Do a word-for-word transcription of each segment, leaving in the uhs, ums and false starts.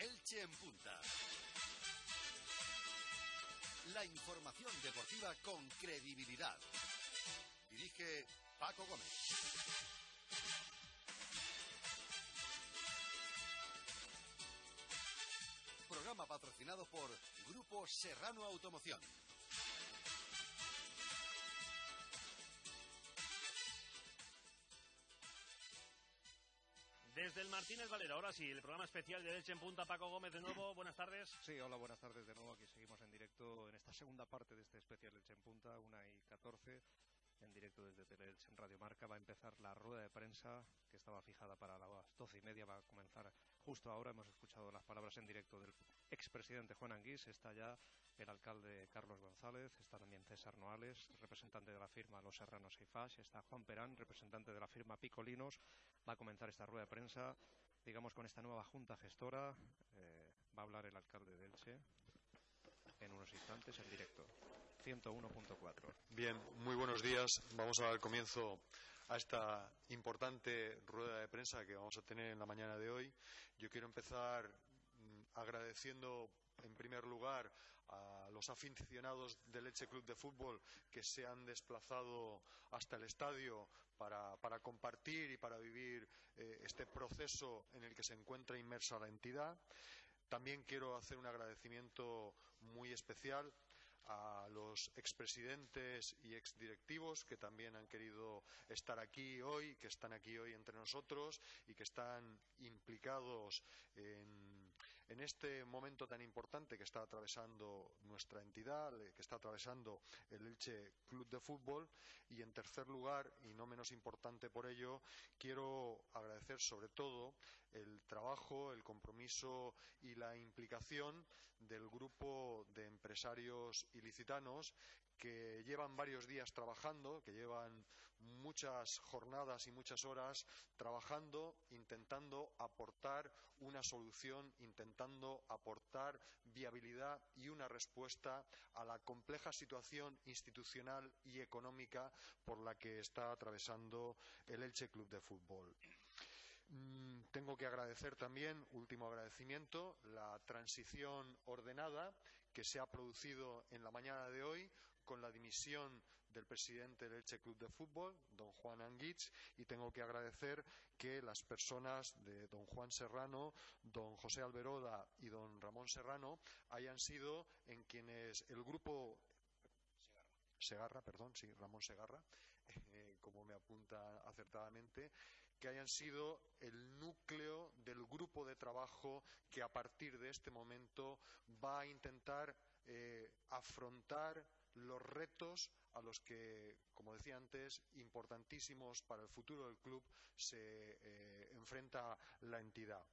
Elche en Punta. La información deportiva con credibilidad. Dirige Paco Gómez. Programa patrocinado por Grupo Serrano Automoción. Desde el Martínez Valero, ahora sí, el programa especial de Elche en Punta. Paco Gómez de nuevo, buenas tardes. Sí, hola, buenas tardes de nuevo. Aquí seguimos en directo en esta segunda parte de este especial Elche en Punta, una y catorce, en directo desde Teleelche en Radio Marca. Va a empezar la rueda de prensa que estaba fijada para las doce y media, va a comenzar justo ahora. Hemos escuchado las palabras en directo del expresidente Juan Anguís, está ya el alcalde Carlos González, está también César Noales, representante de la firma Los Serranos Eifax, está Juan Perán, representante de la firma Picolinos. Va a comenzar esta rueda de prensa, digamos, con esta nueva junta gestora. Eh, va a hablar el alcalde de Elche en unos instantes en directo. ciento uno punto cuatro. Bien, muy buenos días. Vamos a dar comienzo a esta importante rueda de prensa que vamos a tener en la mañana de hoy. Yo quiero empezar mmm, agradeciendo en primer lugar a los aficionados del Elche Club de Fútbol que se han desplazado hasta el estadio para, para compartir y para vivir eh, este proceso en el que se encuentra inmersa la entidad. También quiero hacer un agradecimiento muy especial a los expresidentes y exdirectivos que también han querido estar aquí hoy, que están aquí hoy entre nosotros y que están implicados en, en este momento tan importante que está atravesando nuestra entidad, que está atravesando el Elche Club de Fútbol. Y en tercer lugar, y no menos importante por ello, quiero agradecer sobre todo el trabajo, el compromiso y la implicación del grupo de empresarios ilicitanos que llevan varios días trabajando, que llevan muchas jornadas y muchas horas trabajando, intentando aportar una solución, intentando aportar viabilidad y una respuesta a la compleja situación institucional y económica por la que está atravesando el Elche Club de Fútbol. Mm, tengo que agradecer también, último agradecimiento, la transición ordenada que se ha producido en la mañana de hoy con la dimisión del presidente del Elche Club de Fútbol, don Juan Anguís, y tengo que agradecer que las personas de don Juan Serrano, don José Alberola y don Ramón Serrano hayan sido en quienes el grupo Segarra, perdón, sí, Ramón Segarra, eh, como me apunta acertadamente, que hayan sido el núcleo del grupo de trabajo que a partir de este momento va a intentar eh, afrontar los retos a los que, como decía antes, importantísimos para el futuro del club, se eh, enfrenta la entidad.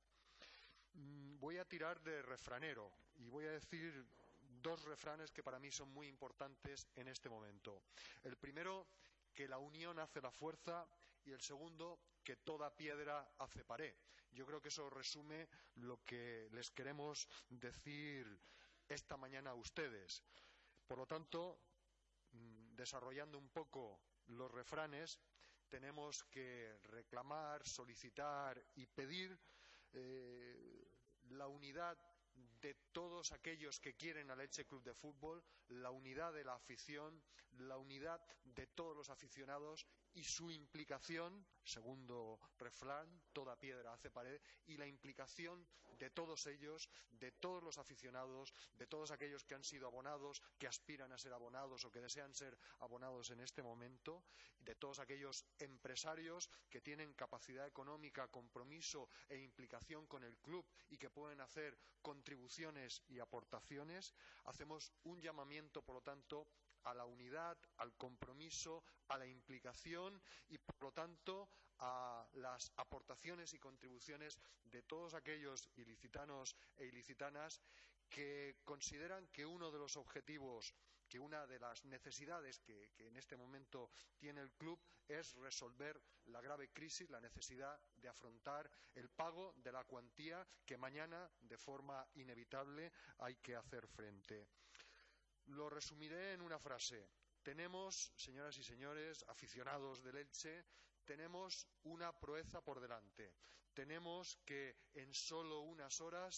Voy a tirar de refranero y voy a decir dos refranes que para mí son muy importantes en este momento. El primero, que la unión hace la fuerza, y el segundo, que toda piedra hace pared. Yo creo que eso resume lo que les queremos decir esta mañana a ustedes. Por lo tanto, desarrollando un poco los refranes, tenemos que reclamar, solicitar y pedir eh, la unidad de todos aquellos que quieren al Elche Club de Fútbol, la unidad de la afición, la unidad de todos los aficionados y su implicación, segundo refrán, toda piedra hace pared, y la implicación de todos ellos, de todos los aficionados, de todos aquellos que han sido abonados, que aspiran a ser abonados o que desean ser abonados en este momento, de todos aquellos empresarios que tienen capacidad económica, compromiso e implicación con el club y que pueden hacer contribuciones y aportaciones. Hacemos un llamamiento, por lo tanto, a la unidad, al compromiso, a la implicación y, por lo tanto, a las aportaciones y contribuciones de todos aquellos ilicitanos e ilicitanas que consideran que uno de los objetivos, que una de las necesidades que, que en este momento tiene el club es resolver la grave crisis, la necesidad de afrontar el pago de la cuantía que mañana, de forma inevitable, hay que hacer frente. Lo resumiré en una frase. Tenemos, señoras y señores, aficionados del Elche, tenemos una proeza por delante. Tenemos que en solo unas horas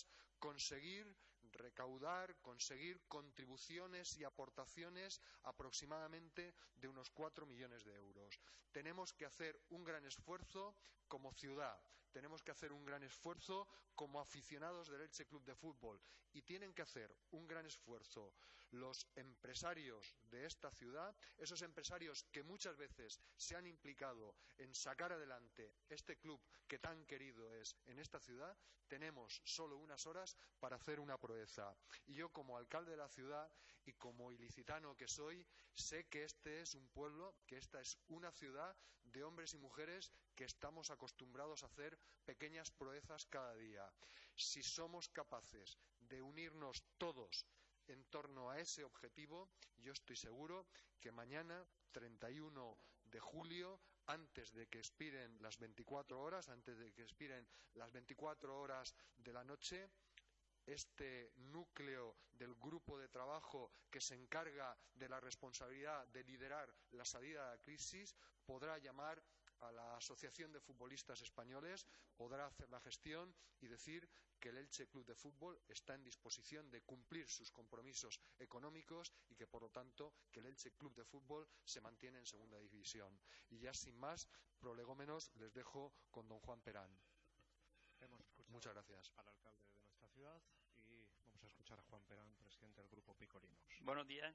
conseguir recaudar, conseguir contribuciones y aportaciones aproximadamente de unos cuatro millones de euros. Tenemos que hacer un gran esfuerzo como ciudad, tenemos que hacer un gran esfuerzo como aficionados del Elche Club de Fútbol y tienen que hacer un gran esfuerzo los empresarios de esta ciudad, esos empresarios que muchas veces se han implicado en sacar adelante este club que tan querido es en esta ciudad. Tenemos solo unas horas para hacer una proeza. Y yo, como alcalde de la ciudad y como ilicitano que soy, sé que este es un pueblo, que esta es una ciudad de hombres y mujeres que estamos acostumbrados a hacer pequeñas proezas cada día. Si somos capaces de unirnos todos en torno a ese objetivo, yo estoy seguro que mañana, treinta y uno de julio, antes de que expiren las veinticuatro horas, antes de que expiren las veinticuatro horas de la noche, este núcleo del grupo de trabajo que se encarga de la responsabilidad de liderar la salida de la crisis podrá llamar a la Asociación de Futbolistas Españoles, podrá hacer la gestión y decir que el Elche Club de Fútbol está en disposición de cumplir sus compromisos económicos y que, por lo tanto, que el Elche Club de Fútbol se mantiene en segunda división. Y ya sin más prolegómenos, les dejo con don Juan Perán. Hemos escuchado Muchas gracias al alcalde de nuestra ciudad y vamos a escuchar a Juan Perán, presidente del Grupo Picolinos. Buenos días.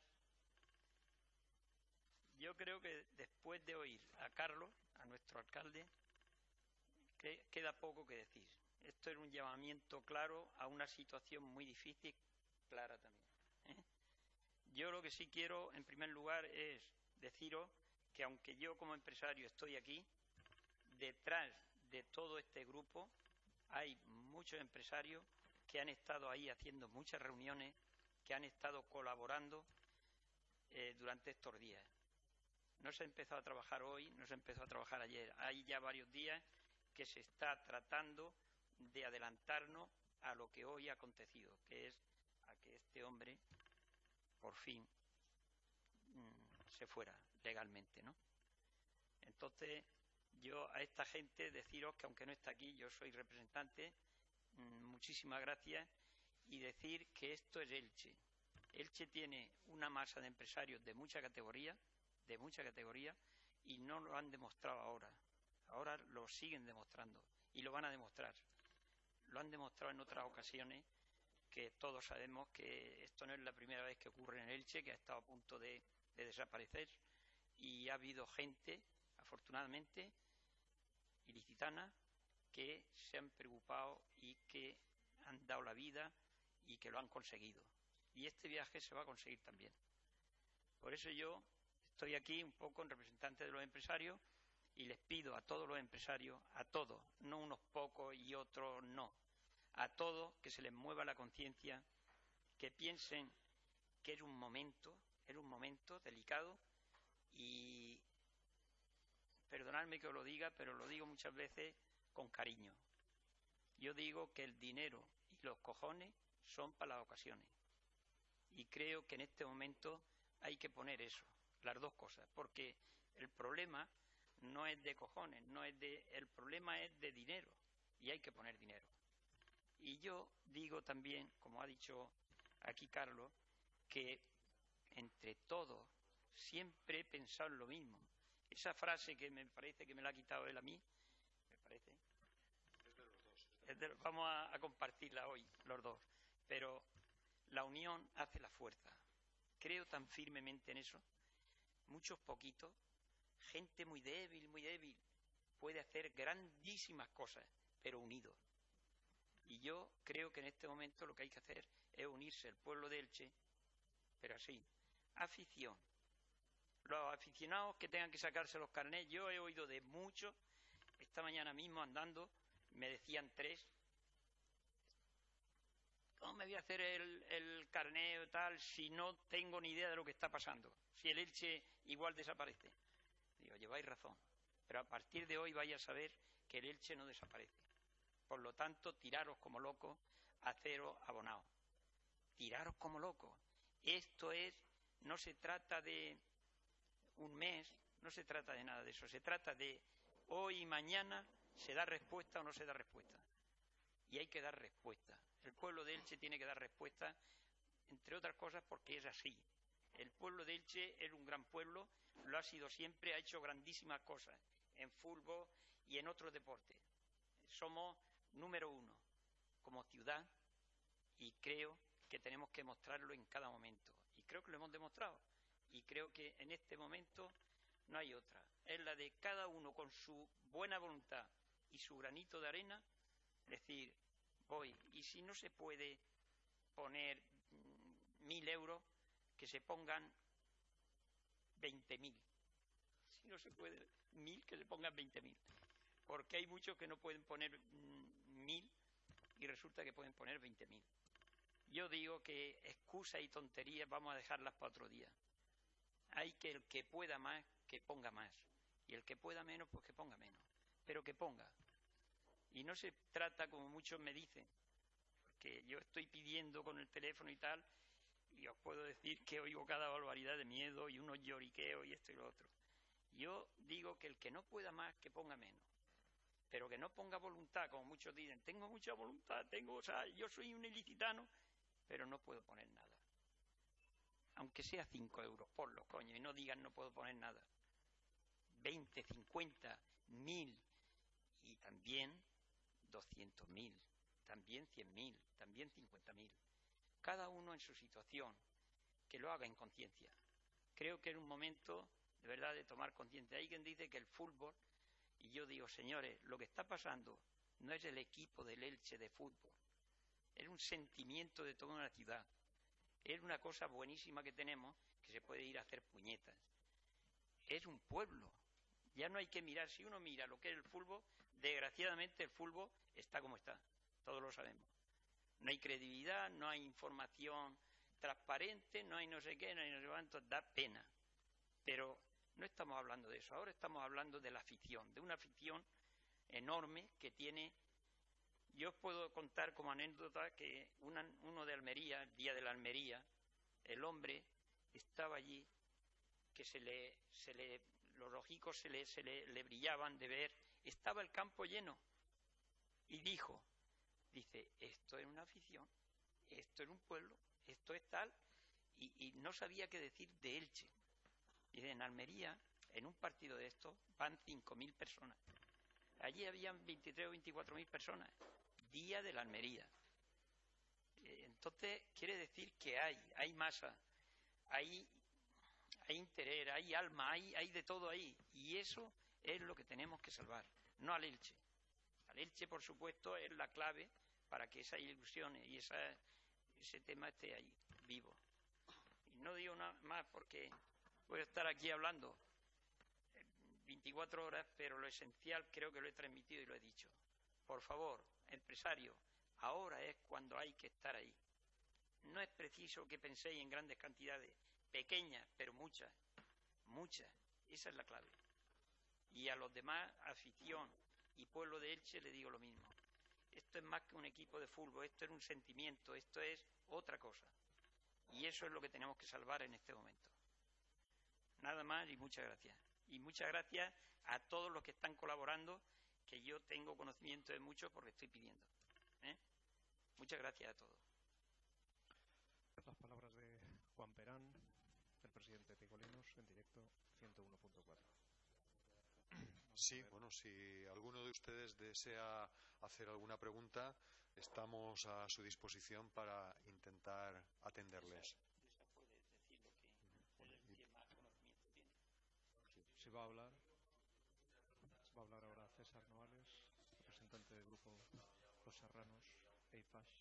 Yo creo que después de oír a Carlos, a nuestro alcalde, que queda poco que decir. Esto es un llamamiento claro a una situación muy difícil, clara también, ¿eh? Yo lo que sí quiero, en primer lugar, es deciros que aunque yo como empresario estoy aquí, detrás de todo este grupo hay muchos empresarios que han estado ahí haciendo muchas reuniones, que han estado colaborando eh, durante estos días. No se ha empezado a trabajar hoy, no se empezó a trabajar ayer. Hay ya varios días que se está tratando de adelantarnos a lo que hoy ha acontecido, que es a que este hombre, por fin, mmm, se fuera legalmente, ¿no? Entonces, yo a esta gente deciros que aunque no está aquí, yo soy representante, mmm, muchísimas gracias, y decir que esto es Elche. Elche tiene una masa de empresarios de mucha categoría, de mucha categoría, y no lo han demostrado ahora. Ahora lo siguen demostrando y lo van a demostrar. Lo han demostrado en otras ocasiones, que todos sabemos que esto no es la primera vez que ocurre en Elche, que ha estado a punto de, de desaparecer, y ha habido gente, afortunadamente, ilicitana, que se han preocupado y que han dado la vida y que lo han conseguido. Y este viaje se va a conseguir también. Por eso yo estoy aquí un poco en representante de los empresarios y les pido a todos los empresarios, a todos, no unos pocos y otros no, a todos que se les mueva la conciencia, que piensen que es un momento, es un momento delicado y perdonadme que os lo diga, pero lo digo muchas veces con cariño. Yo digo que el dinero y los cojones son para las ocasiones y creo que en este momento hay que poner eso, las dos cosas, porque el problema no es de cojones, no es de, el problema es de dinero y hay que poner dinero. Y yo digo también, como ha dicho aquí Carlos, que entre todos siempre he pensado en lo mismo. Esa frase que me parece que me la ha quitado él a mí, me parece. Es de los dos. Es de, vamos a, a compartirla hoy, los dos. Pero la unión hace la fuerza. Creo tan firmemente en eso. Muchos poquitos, gente muy débil, muy débil, puede hacer grandísimas cosas, pero unidos. Y yo creo que en este momento lo que hay que hacer es unirse el pueblo de Elche, pero así, afición. Los aficionados que tengan que sacarse los carnés, yo he oído de muchos, esta mañana mismo andando, me decían tres, ¿cómo me voy a hacer el, el carné o tal si no tengo ni idea de lo que está pasando? Si el Elche igual desaparece. Digo, lleváis razón, pero a partir de hoy vais a saber que el Elche no desaparece. Por lo tanto, tiraros como locos, haceros abonados. Tiraros como locos. Esto es, no se trata de un mes, no se trata de nada de eso. Se trata de hoy y mañana, ¿se da respuesta o no se da respuesta? y hay que dar respuesta. El pueblo de Elche tiene que dar respuesta, entre otras cosas porque es así. El pueblo de Elche es un gran pueblo, lo ha sido siempre, ha hecho grandísimas cosas en fútbol y en otros deportes. Somos número uno como ciudad y creo que tenemos que mostrarlo en cada momento. Y creo que lo hemos demostrado. Y creo que en este momento no hay otra. Es la de cada uno con su buena voluntad y su granito de arena, decir, voy. Y si no se puede poner mm, mil euros, que se pongan veinte mil. Si no se puede mil, que se pongan veinte mil. Porque hay muchos que no pueden poner mm, mil y resulta que pueden poner veinte mil. Yo digo que excusas y tonterías vamos a dejarlas para otro día. Hay que el que pueda más, que ponga más. Y el que pueda menos, pues que ponga menos. Pero que ponga. Y no se trata, como muchos me dicen, porque yo estoy pidiendo con el teléfono y tal, y os puedo decir que oigo cada barbaridad de miedo y unos lloriqueos y esto y lo otro. Yo digo que el que no pueda más, que ponga menos. Pero que no ponga voluntad, como muchos dicen, tengo mucha voluntad, tengo, o sea, yo soy un ilicitano, pero no puedo poner nada. Aunque sea cinco euros, por los coños, y no digan no puedo poner nada. veinte, cincuenta, mil, y también doscientos mil, también cien mil, también cincuenta mil. Cada uno en su situación, que lo haga en conciencia. Creo que es un momento, de verdad, de tomar conciencia. Hay quien dice que el fútbol, y yo digo, señores, lo que está pasando no es el equipo del Elche de fútbol, es un sentimiento de toda una ciudad. Es una cosa buenísima que tenemos, que se puede ir a hacer puñetas. Es un pueblo. Ya no hay que mirar. Si uno mira lo que es el fútbol, desgraciadamente el fútbol está como está. Todos lo sabemos. No hay credibilidad, no hay información transparente, no hay no sé qué, no hay no sé cuánto. Da pena. Pero no estamos hablando de eso. Ahora estamos hablando de la afición, de una afición enorme que tiene... Yo os puedo contar como anécdota que una, uno de Almería, el día de la Almería, el hombre estaba allí, que se le, se le, los ojicos se, le, se le, le brillaban de ver, estaba el campo lleno, y dijo, dice, esto es una afición, esto es un pueblo, esto es tal, y, y no sabía qué decir de Elche. Y en Almería, en un partido de estos, van cinco mil personas. Allí habían veintitrés o veinticuatro mil personas. Día de la Almería. Entonces quiere decir que hay, hay masa, hay, hay interés, hay alma, hay, hay de todo ahí. Y eso es lo que tenemos que salvar, no al Elche. Al Elche, por supuesto, es la clave para que esas ilusiones y esa, ese tema esté ahí, vivo. Y no digo nada más porque voy a estar aquí hablando veinticuatro horas, pero lo esencial creo que lo he transmitido y lo he dicho. Por favor, empresario, ahora es cuando hay que estar ahí. No es preciso que penséis en grandes cantidades, pequeñas, pero muchas, muchas. Esa es la clave. Y a los demás, afición y pueblo de Elche, le digo lo mismo. Esto es más que un equipo de fútbol, esto es un sentimiento, esto es otra cosa. Y eso es lo que tenemos que salvar en este momento. Nada más y muchas gracias. Y muchas gracias a todos los que están colaborando, que yo tengo conocimiento de muchos porque estoy pidiendo. ¿Eh? Muchas gracias a todos. Las palabras de Juan Perán, el presidente de Picolinos, en directo ciento uno punto cuatro. Sí, bueno, si alguno de ustedes desea hacer alguna pregunta, estamos a su disposición para intentar atenderles. Si va a hablar, va a hablar ahora César Noales, representante del grupo Los Serranos, E I F A S.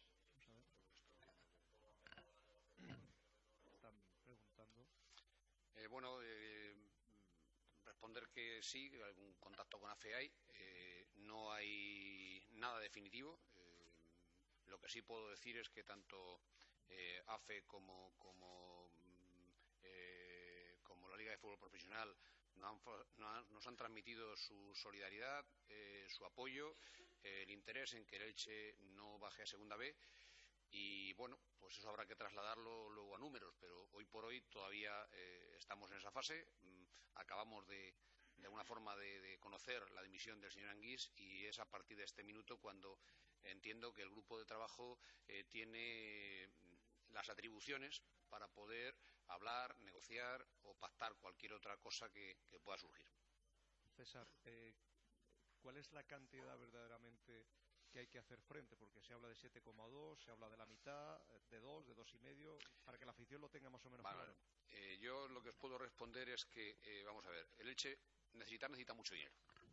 Vamos a ver. Están preguntando. Eh, bueno, eh, responder que sí, que algún contacto con A F E hay. Eh, no hay nada definitivo. Eh, lo que sí puedo decir es que tanto eh, A F E como, como, eh, como la Liga de Fútbol Profesional Nos han, nos han transmitido su solidaridad, eh, su apoyo, eh, el interés en que el Elche no baje a Segunda B y bueno, pues eso habrá que trasladarlo luego a números, pero hoy por hoy todavía eh, estamos en esa fase. Mm, acabamos de, de alguna forma de, de conocer la dimisión del señor Anguís y es a partir de este minuto cuando entiendo que el grupo de trabajo eh, tiene las atribuciones para poder hablar, negociar o pactar cualquier otra cosa que, que pueda surgir. César, eh, ¿cuál es la cantidad verdaderamente que hay que hacer frente? Porque se habla de siete coma dos, se habla de la mitad, de dos, de dos y medio, para que la afición lo tenga más o menos vale, claro. Eh, yo lo que os puedo responder es que, eh, vamos a ver, el Elche necesita, necesita mucho dinero.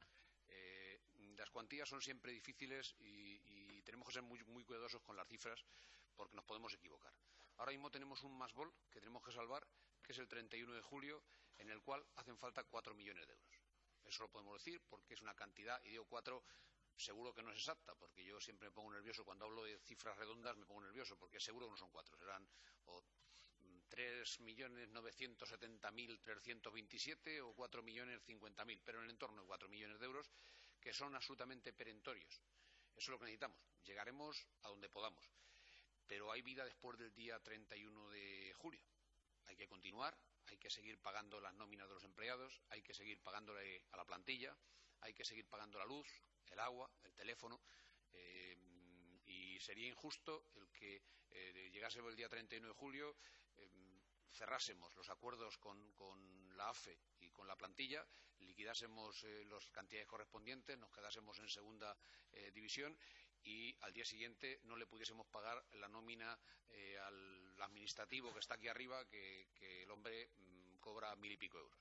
Eh, las cuantías son siempre difíciles y, y tenemos que ser muy, muy cuidadosos con las cifras porque nos podemos equivocar. Ahora mismo tenemos un más bol que tenemos que salvar, que es el treinta y uno de julio, en el cual hacen falta cuatro millones de euros. Eso lo podemos decir porque es una cantidad, y digo cuatro, seguro que no es exacta, porque yo siempre me pongo nervioso cuando hablo de cifras redondas, me pongo nervioso porque seguro que no son cuatro, serán o tres millones novecientos setenta mil trescientos veintisiete o cuatro millones cincuenta mil, pero en el entorno de cuatro millones de euros, que son absolutamente perentorios. Eso es lo que necesitamos. Llegaremos a donde podamos. Pero hay vida después del día treinta y uno de julio. Hay que continuar, hay que seguir pagando las nóminas de los empleados, hay que seguir pagándole a la plantilla, hay que seguir pagando la luz, el agua, el teléfono. Eh, y sería injusto el que eh, llegásemos el día treinta y uno de julio, eh, cerrásemos los acuerdos con, con la A F E y con la plantilla, liquidásemos eh, las cantidades correspondientes, nos quedásemos en segunda eh, división y al día siguiente no le pudiésemos pagar la nómina eh, al administrativo que está aquí arriba, que, que el hombre mmm, cobra mil y pico euros.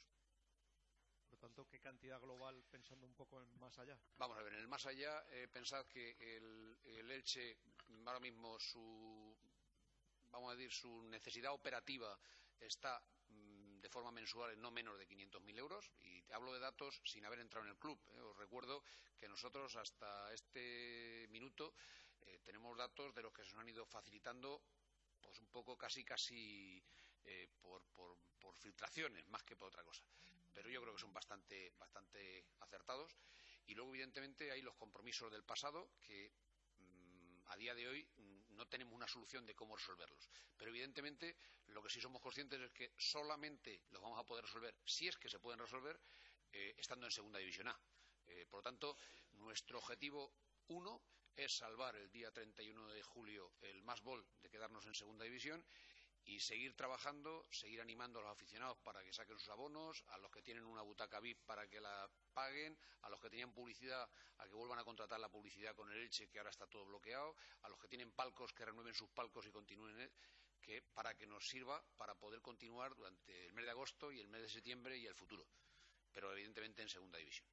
Por lo tanto, ¿qué cantidad global, pensando un poco en más allá? Vamos a ver, en el más allá, eh, pensad que el, el Elche, ahora mismo su, vamos a decir, su necesidad operativa está mmm, de forma mensual en no menos de quinientos mil euros, y hablo de datos sin haber entrado en el club. Eh. Os recuerdo que nosotros hasta este minuto eh, tenemos datos de los que se nos han ido facilitando pues un poco casi casi eh, por, por, por filtraciones más que por otra cosa, pero yo creo que son bastante, bastante acertados. Y luego evidentemente hay los compromisos del pasado que mmm, a día de hoy mmm, no tenemos una solución de cómo resolverlos, pero evidentemente lo que sí somos conscientes es que solamente los vamos a poder resolver, si es que se pueden resolver, eh, estando en segunda división A. Eh, por lo tanto, nuestro objetivo uno es salvar el día treinta y uno de julio el más bol de quedarnos en segunda división y seguir trabajando, seguir animando a los aficionados para que saquen sus abonos, a los que tienen una butaca V I P para que la paguen, a los que tenían publicidad a que vuelvan a contratar la publicidad con el Elche, que ahora está todo bloqueado, a los que tienen palcos que renueven sus palcos y continúen, el, que para que nos sirva para poder continuar durante el mes de agosto y el mes de septiembre y el futuro, pero evidentemente en segunda división.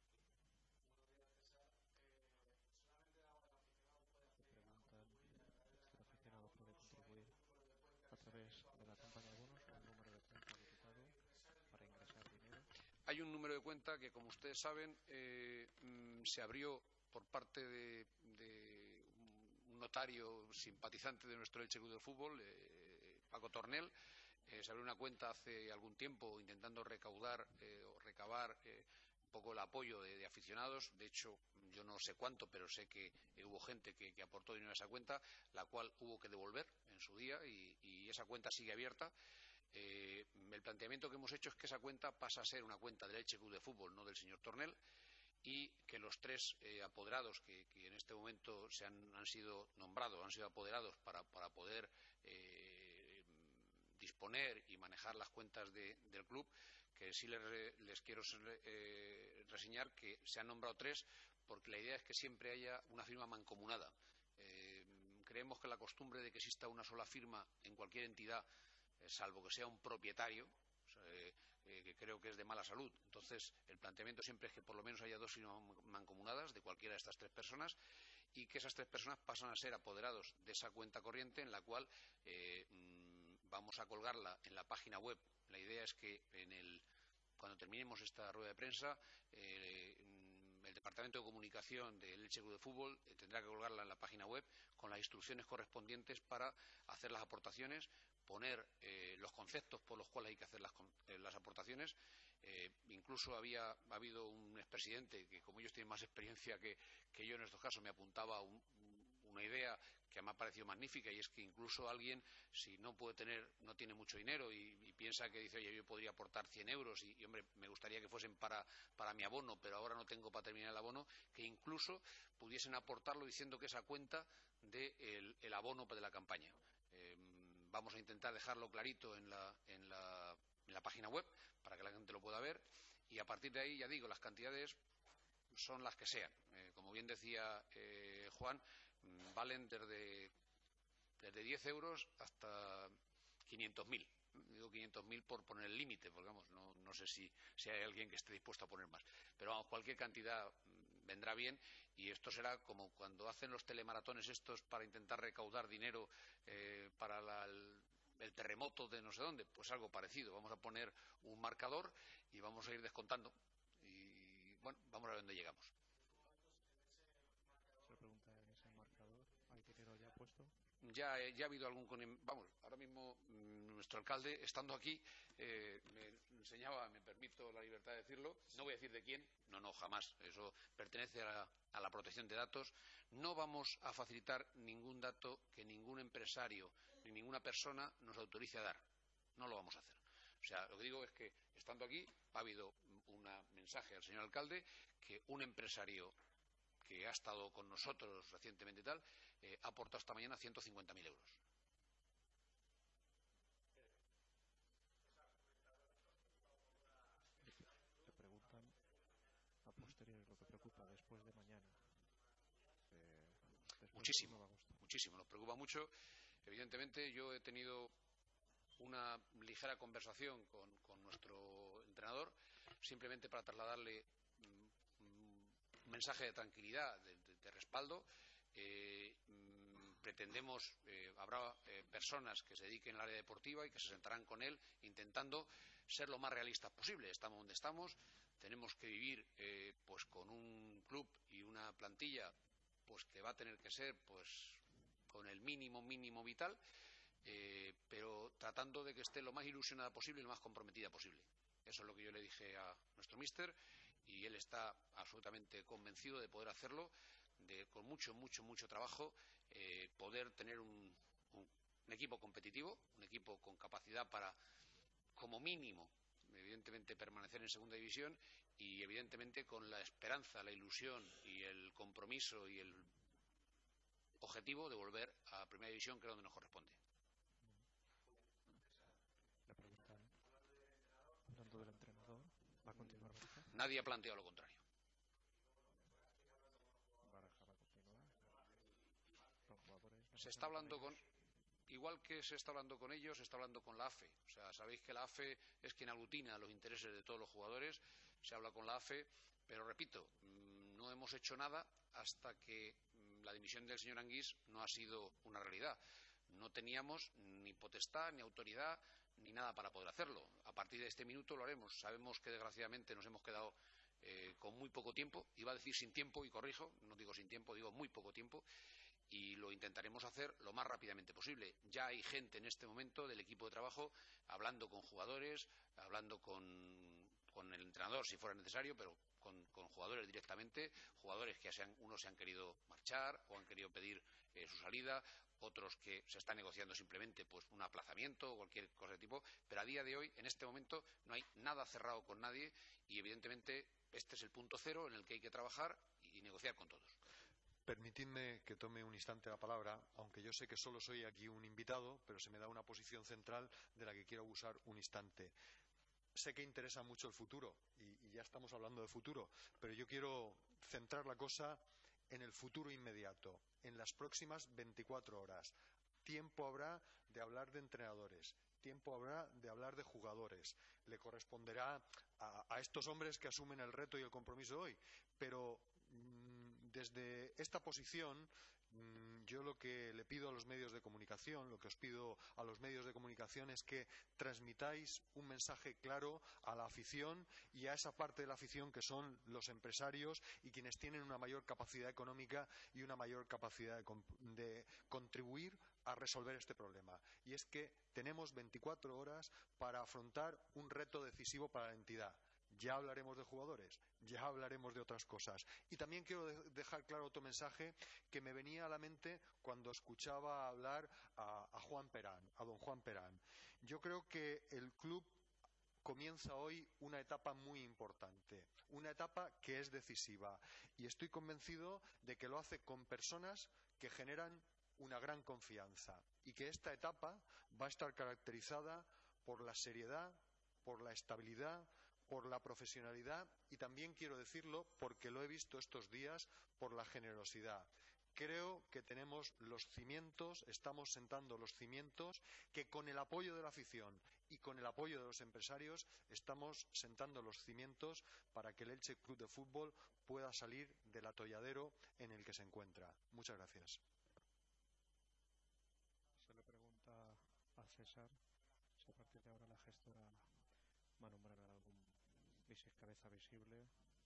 Hay un número de cuenta que, como ustedes saben, eh, mmm, se abrió por parte de, de un notario simpatizante de nuestro Elche Club de Fútbol, eh, Paco Tornel. Eh, se abrió una cuenta hace algún tiempo intentando recaudar eh, o recabar eh, un poco el apoyo de, de aficionados. De hecho, yo no sé cuánto, pero sé que eh, hubo gente que, que aportó dinero a esa cuenta, la cual hubo que devolver en su día, y, y esa cuenta sigue abierta. Eh, el planteamiento que hemos hecho es que esa cuenta pasa a ser una cuenta del Elche Club de Fútbol, no del señor Tornel, y que los tres eh, apoderados que, que en este momento se han, han sido nombrados, han sido apoderados para, para poder eh, disponer y manejar las cuentas de, del club, que sí les, les quiero eh, reseñar que se han nombrado tres, porque la idea es que siempre haya una firma mancomunada. Eh, creemos que la costumbre de que exista una sola firma en cualquier entidad, salvo que sea un propietario, eh, eh, que creo que es de mala salud. Entonces, el planteamiento siempre es que por lo menos haya dos firmas mancomunadas de cualquiera de estas tres personas, y que esas tres personas pasan a ser apoderados de esa cuenta corriente, en la cual eh, vamos a colgarla en la página web. La idea es que en el, cuando terminemos esta rueda de prensa, eh, el Departamento de Comunicación del Elche Club de Fútbol eh, tendrá que colgarla en la página web con las instrucciones correspondientes para hacer las aportaciones, poner eh, los conceptos por los cuales hay que hacer las, eh, las aportaciones. Eh, incluso había ha habido un expresidente que, como ellos tienen más experiencia que, que yo en estos casos, me apuntaba un, una idea que me ha parecido magnífica, y es que incluso alguien, si no puede tener, no tiene mucho dinero y, y piensa que dice, oye, yo podría aportar cien euros y, y hombre, me gustaría que fuesen para, para mi abono, pero ahora no tengo para terminar el abono, que incluso pudiesen aportarlo diciendo que esa cuenta del de el abono de la campaña. Eh, vamos a intentar dejarlo clarito en la, en, la, en la página web para que la gente lo pueda ver, y a partir de ahí, ya digo, las cantidades son las que sean. Eh, como bien decía eh, Juan, valen desde, desde diez euros hasta quinientos mil. Digo quinientos mil por poner el límite, porque vamos, no, no sé si, si hay alguien que esté dispuesto a poner más. Pero vamos, cualquier cantidad vendrá bien, y esto será como cuando hacen los telemaratones estos para intentar recaudar dinero eh, para la, el, el terremoto de no sé dónde, pues algo parecido. Vamos a poner un marcador y vamos a ir descontando. Y bueno, vamos a ver dónde llegamos. Se pregunta en ese marcador, ¿hay dinero ya puesto? Ya, ya ha habido algún... Vamos, ahora mismo nuestro alcalde, estando aquí, eh, me enseñaba, me permito la libertad de decirlo, no voy a decir de quién, no, no, jamás, eso pertenece a la, a la protección de datos. No vamos a facilitar ningún dato que ningún empresario ni ninguna persona nos autorice a dar. No lo vamos a hacer. O sea, lo que digo es que, estando aquí, ha habido un mensaje al señor alcalde que un empresario que ha estado con nosotros recientemente y tal, eh, ha aportado esta mañana ciento cincuenta mil euros. Le preguntan a posteriori lo que preocupa después de mañana. Eh, después muchísimo, no va a gustar. muchísimo, nos preocupa mucho. Evidentemente, yo he tenido una ligera conversación con, con nuestro entrenador, simplemente para trasladarle un mensaje de tranquilidad, de, de, de respaldo. Eh, mmm, pretendemos, eh, habrá eh, personas que se dediquen al área deportiva y que se sentarán con él intentando ser lo más realistas posible. Estamos donde estamos, tenemos que vivir eh, pues con un club y una plantilla pues que va a tener que ser pues con el mínimo mínimo vital, eh, pero tratando de que esté lo más ilusionada posible y lo más comprometida posible. Eso es lo que yo le dije a nuestro míster, y él está absolutamente convencido de poder hacerlo, de con mucho, mucho, mucho trabajo, eh, poder tener un, un, un equipo competitivo, un equipo con capacidad para, como mínimo, evidentemente, permanecer en segunda división, y evidentemente con la esperanza, la ilusión y el compromiso y el objetivo de volver a primera división, que es donde nos corresponde. Le preguntan, hablando del entrenador, ¿va a continuar Baraja? Nadie ha planteado lo contrario. ¿Baraja va a continuar? ¿Los jugadores no se está hablando con, igual que se está hablando con ellos, se está hablando con la A F E. O sea, sabéis que la A F E es quien aglutina los intereses de todos los jugadores. Se habla con la A F E, pero repito, no hemos hecho nada hasta que la dimisión del señor Anguís no ha sido una realidad. No teníamos ni potestad, ni autoridad, ni nada para poder hacerlo. A partir de este minuto lo haremos. Sabemos que desgraciadamente nos hemos quedado eh, con muy poco tiempo. Iba a decir sin tiempo, y corrijo, no digo sin tiempo, digo muy poco tiempo. Y lo intentaremos hacer lo más rápidamente posible. Ya hay gente en este momento del equipo de trabajo hablando con jugadores, hablando con, con el entrenador si fuera necesario, pero con, con jugadores directamente, jugadores que se han, unos se han querido marchar o han querido pedir eh, su salida, otros que se está negociando simplemente pues un aplazamiento o cualquier cosa de tipo, pero a día de hoy, en este momento, no hay nada cerrado con nadie, y evidentemente este es el punto cero en el que hay que trabajar y negociar con todos. Permitidme que tome un instante la palabra, aunque yo sé que solo soy aquí un invitado, pero se me da una posición central de la que quiero abusar un instante. Sé que interesa mucho el futuro, y, y ya estamos hablando de futuro, pero yo quiero centrar la cosa en el futuro inmediato, en las próximas veinticuatro horas. Tiempo habrá de hablar de entrenadores, tiempo habrá de hablar de jugadores. Le corresponderá a, a estos hombres que asumen el reto y el compromiso hoy, pero desde esta posición, yo lo que le pido a los medios de comunicación, lo que os pido a los medios de comunicación es que transmitáis un mensaje claro a la afición y a esa parte de la afición que son los empresarios y quienes tienen una mayor capacidad económica y una mayor capacidad de, de contribuir a resolver este problema. Y es que tenemos veinticuatro horas para afrontar un reto decisivo para la entidad. Ya hablaremos de jugadores, ya hablaremos de otras cosas. Y también quiero dejar claro otro mensaje que me venía a la mente cuando escuchaba hablar a, a Juan Perán, a don Juan Perán. Yo creo que el club comienza hoy una etapa muy importante, una una etapa que es decisiva y estoy convencido de que lo hace con personas que generan una gran confianza y que esta etapa va a estar caracterizada por la seriedad, por la estabilidad, por la profesionalidad y también quiero decirlo porque lo he visto estos días, por la generosidad. Creo que tenemos los cimientos, estamos sentando los cimientos que con el apoyo de la afición y con el apoyo de los empresarios estamos sentando los cimientos para que el Elche Club de Fútbol pueda salir del atolladero en el que se encuentra. Muchas gracias. Se le pregunta a César si a partir de ahora la gestora va a nombrar algún cabeza visible.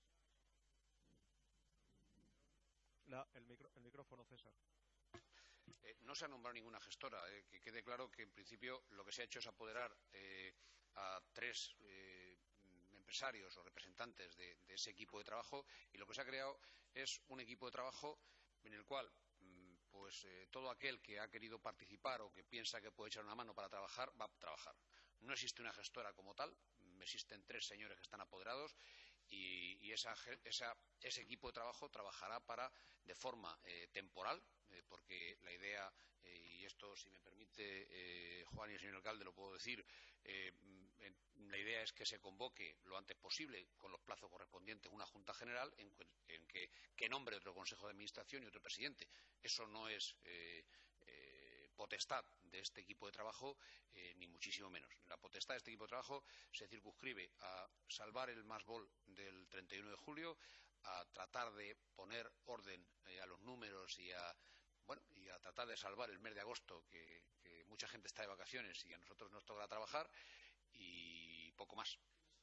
La, el, micro, el micrófono, César. Eh, no se ha nombrado ninguna gestora. Eh, que quede claro que en principio lo que se ha hecho es apoderar eh, a tres eh, empresarios o representantes de, de ese equipo de trabajo y lo que se ha creado es un equipo de trabajo en el cual mmm, pues eh, todo aquel que ha querido participar o que piensa que puede echar una mano para trabajar va a trabajar. No existe una gestora como tal, existen tres señores que están apoderados y, y esa, esa, ese equipo de trabajo trabajará para de forma eh, temporal, eh, porque la idea, eh, y esto si me permite eh, Juan y el señor alcalde lo puedo decir, eh, la idea es que se convoque lo antes posible con los plazos correspondientes una junta general en, en que, que nombre otro consejo de administración y otro presidente. Eso no es eh, eh, potestad de este equipo de trabajo, eh, ni muchísimo menos. La potestad de este equipo de trabajo se circunscribe a salvar el Masbol del treinta y uno de julio, a tratar de poner orden eh, a los números y a, bueno, y a tratar de salvar el mes de agosto, que, que mucha gente está de vacaciones y a nosotros nos toca trabajar, y poco más.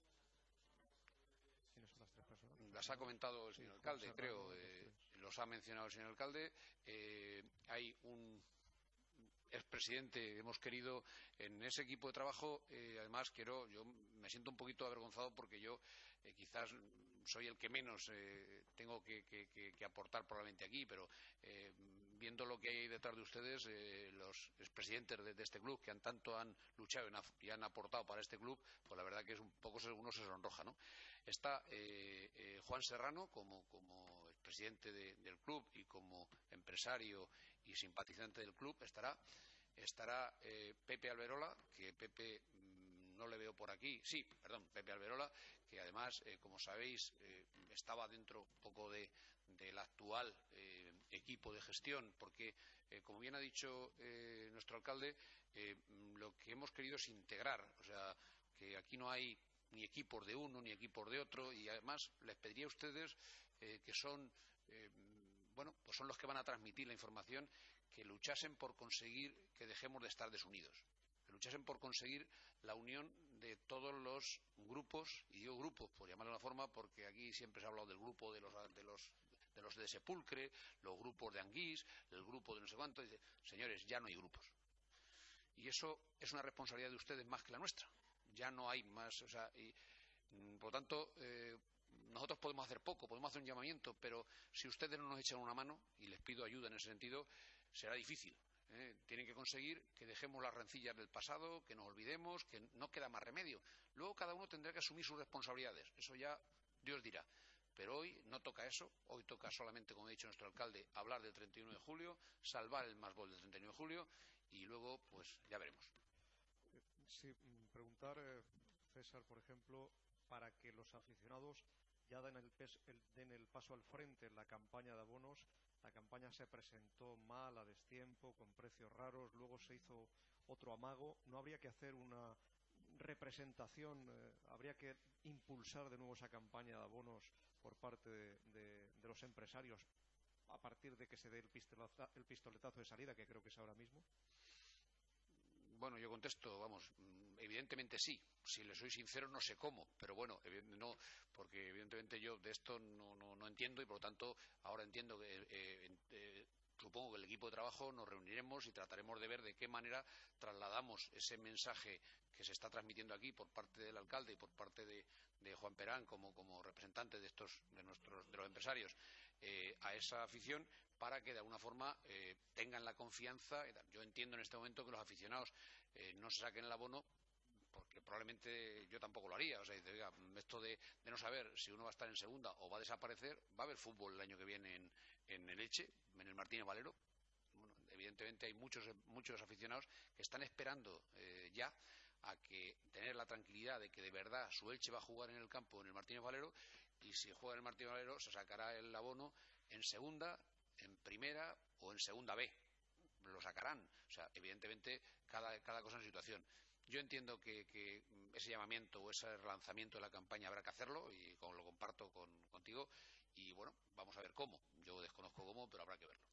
Las ha comentado el señor alcalde, creo, eh, los ha mencionado el señor alcalde. Eh, hay un expresidente que hemos querido en ese equipo de trabajo. Eh, además, quiero, yo me siento un poquito avergonzado porque yo eh, quizás soy el que menos eh, tengo que, que, que, que aportar probablemente aquí, pero eh, viendo lo que hay detrás de ustedes, eh, los expresidentes de, de este club que han tanto han luchado y han aportado para este club, pues la verdad que es un poco, uno se sonroja, ¿no? Está eh, eh, Juan Serrano como, como expresidente de, del club y como empresario y simpatizante del club. Estará estará eh, Pepe Alberola, que Pepe mmm, no le veo por aquí, sí, perdón, Pepe Alberola, que además, eh, como sabéis, eh, estaba dentro un poco de, del actual eh, equipo de gestión, porque, eh, como bien ha dicho eh, nuestro alcalde, eh, lo que hemos querido es integrar, o sea, que aquí no hay ni equipos de uno ni equipos de otro, y además les pediría a ustedes eh, que son eh, bueno, pues son los que van a transmitir la información, que luchasen por conseguir que dejemos de estar desunidos, que luchasen por conseguir la unión de todos los grupos, y digo grupos por llamarlo de una forma porque aquí siempre se ha hablado del grupo de los de los de los de Sepulcre, los grupos de Anguís, el grupo de no sé cuánto. Dice, señores, ya no hay grupos, y eso es una responsabilidad de ustedes más que la nuestra. Ya no hay más, o sea, y por lo tanto eh, nosotros podemos hacer poco, podemos hacer un llamamiento, pero si ustedes no nos echan una mano, y les pido ayuda en ese sentido, será difícil. ¿eh? Tienen que conseguir que dejemos las rencillas del pasado, que nos olvidemos, que no queda más remedio. Luego cada uno tendrá que asumir sus responsabilidades, eso ya Dios dirá. Pero hoy no toca eso, hoy toca solamente, como ha dicho nuestro alcalde, hablar del treinta y uno de julio, salvar el Masbol del treinta y uno de julio, y luego, pues, ya veremos. Sí, preguntar, eh, César, por ejemplo, para que los aficionados ya den el, pes, el, den el paso al frente en la campaña de abonos. La campaña se presentó mal, a destiempo, con precios raros, luego se hizo otro amago. ¿No habría que hacer una representación, eh, habría que impulsar de nuevo esa campaña de abonos por parte de, de, de los empresarios a partir de que se dé el pistoletazo, el pistoletazo de salida, que creo que es ahora mismo? Bueno, yo contesto, vamos, evidentemente sí. Si le soy sincero, no sé cómo, pero bueno, no, porque evidentemente yo de esto no, no, no entiendo y por lo tanto ahora entiendo que eh, eh, supongo que el equipo de trabajo nos reuniremos y trataremos de ver de qué manera trasladamos ese mensaje que se está transmitiendo aquí por parte del alcalde y por parte de, de Juan Perán como, como representante de estos de nuestros de los empresarios eh, a esa afición, para que de alguna forma eh, tengan la confianza. Yo entiendo en este momento que los aficionados eh, no se saquen el abono porque probablemente yo tampoco lo haría. O sea, dice, oiga, esto de, de no saber si uno va a estar en segunda o va a desaparecer, va a haber fútbol el año que viene en, en el Elche, en el Martínez Valero. Bueno, evidentemente hay muchos muchos aficionados que están esperando eh, ya a que tener la tranquilidad de que de verdad su Elche va a jugar en el campo en el Martínez Valero, y si juega en el Martínez Valero se sacará el abono en segunda, en primera o en segunda B. Lo sacarán. O sea, evidentemente cada, cada cosa en situación. Yo entiendo que, que ese llamamiento o ese relanzamiento de la campaña habrá que hacerlo, y con, lo comparto con, contigo, y bueno, vamos a ver cómo. Yo desconozco cómo, pero habrá que verlo.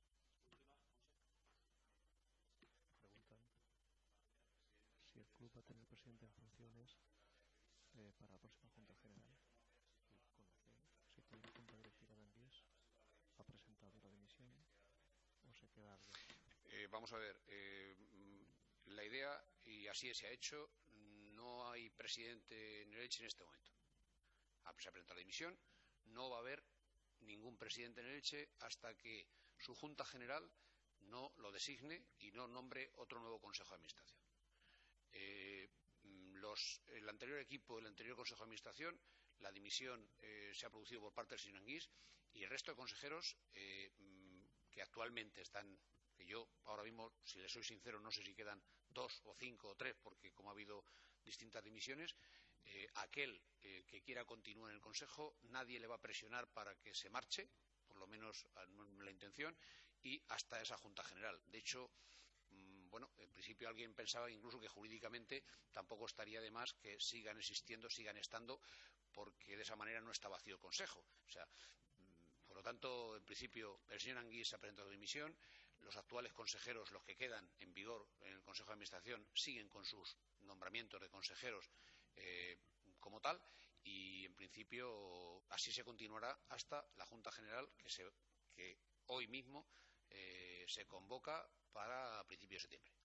Preguntan si el club va a tener presidente en funciones eh, para la próxima Junta General. Y conoce si toda la Junta Directiva de Anguiés ha presentado la dimisión o se queda alguien. Eh, vamos a ver, eh, la idea, y así se ha hecho, no hay presidente en el Elche en este momento. Se ha presentado la dimisión, no va a haber ningún presidente en el Elche hasta que su Junta General no lo designe y no nombre otro nuevo Consejo de Administración. Eh, los, el anterior equipo, el anterior Consejo de Administración, la dimisión eh, se ha producido por parte del señor Anguís, y el resto de consejeros eh, que actualmente están, que yo ahora mismo, si les soy sincero, no sé si quedan dos o cinco o tres, porque como ha habido distintas dimisiones, eh, aquel eh, que quiera continuar en el Consejo, nadie le va a presionar para que se marche, por lo menos no la intención, y hasta esa Junta General. De hecho, mmm, bueno, en principio alguien pensaba incluso que jurídicamente tampoco estaría de más que sigan existiendo, sigan estando, porque de esa manera no está vacío el Consejo. O sea, por lo tanto, en principio, el señor Anguís ha presentado dimisión. Los actuales consejeros, los que quedan en vigor en el Consejo de Administración, siguen con sus nombramientos de consejeros eh, como tal, y en principio así se continuará hasta la Junta General que, se, que hoy mismo eh, se convoca para principios de septiembre.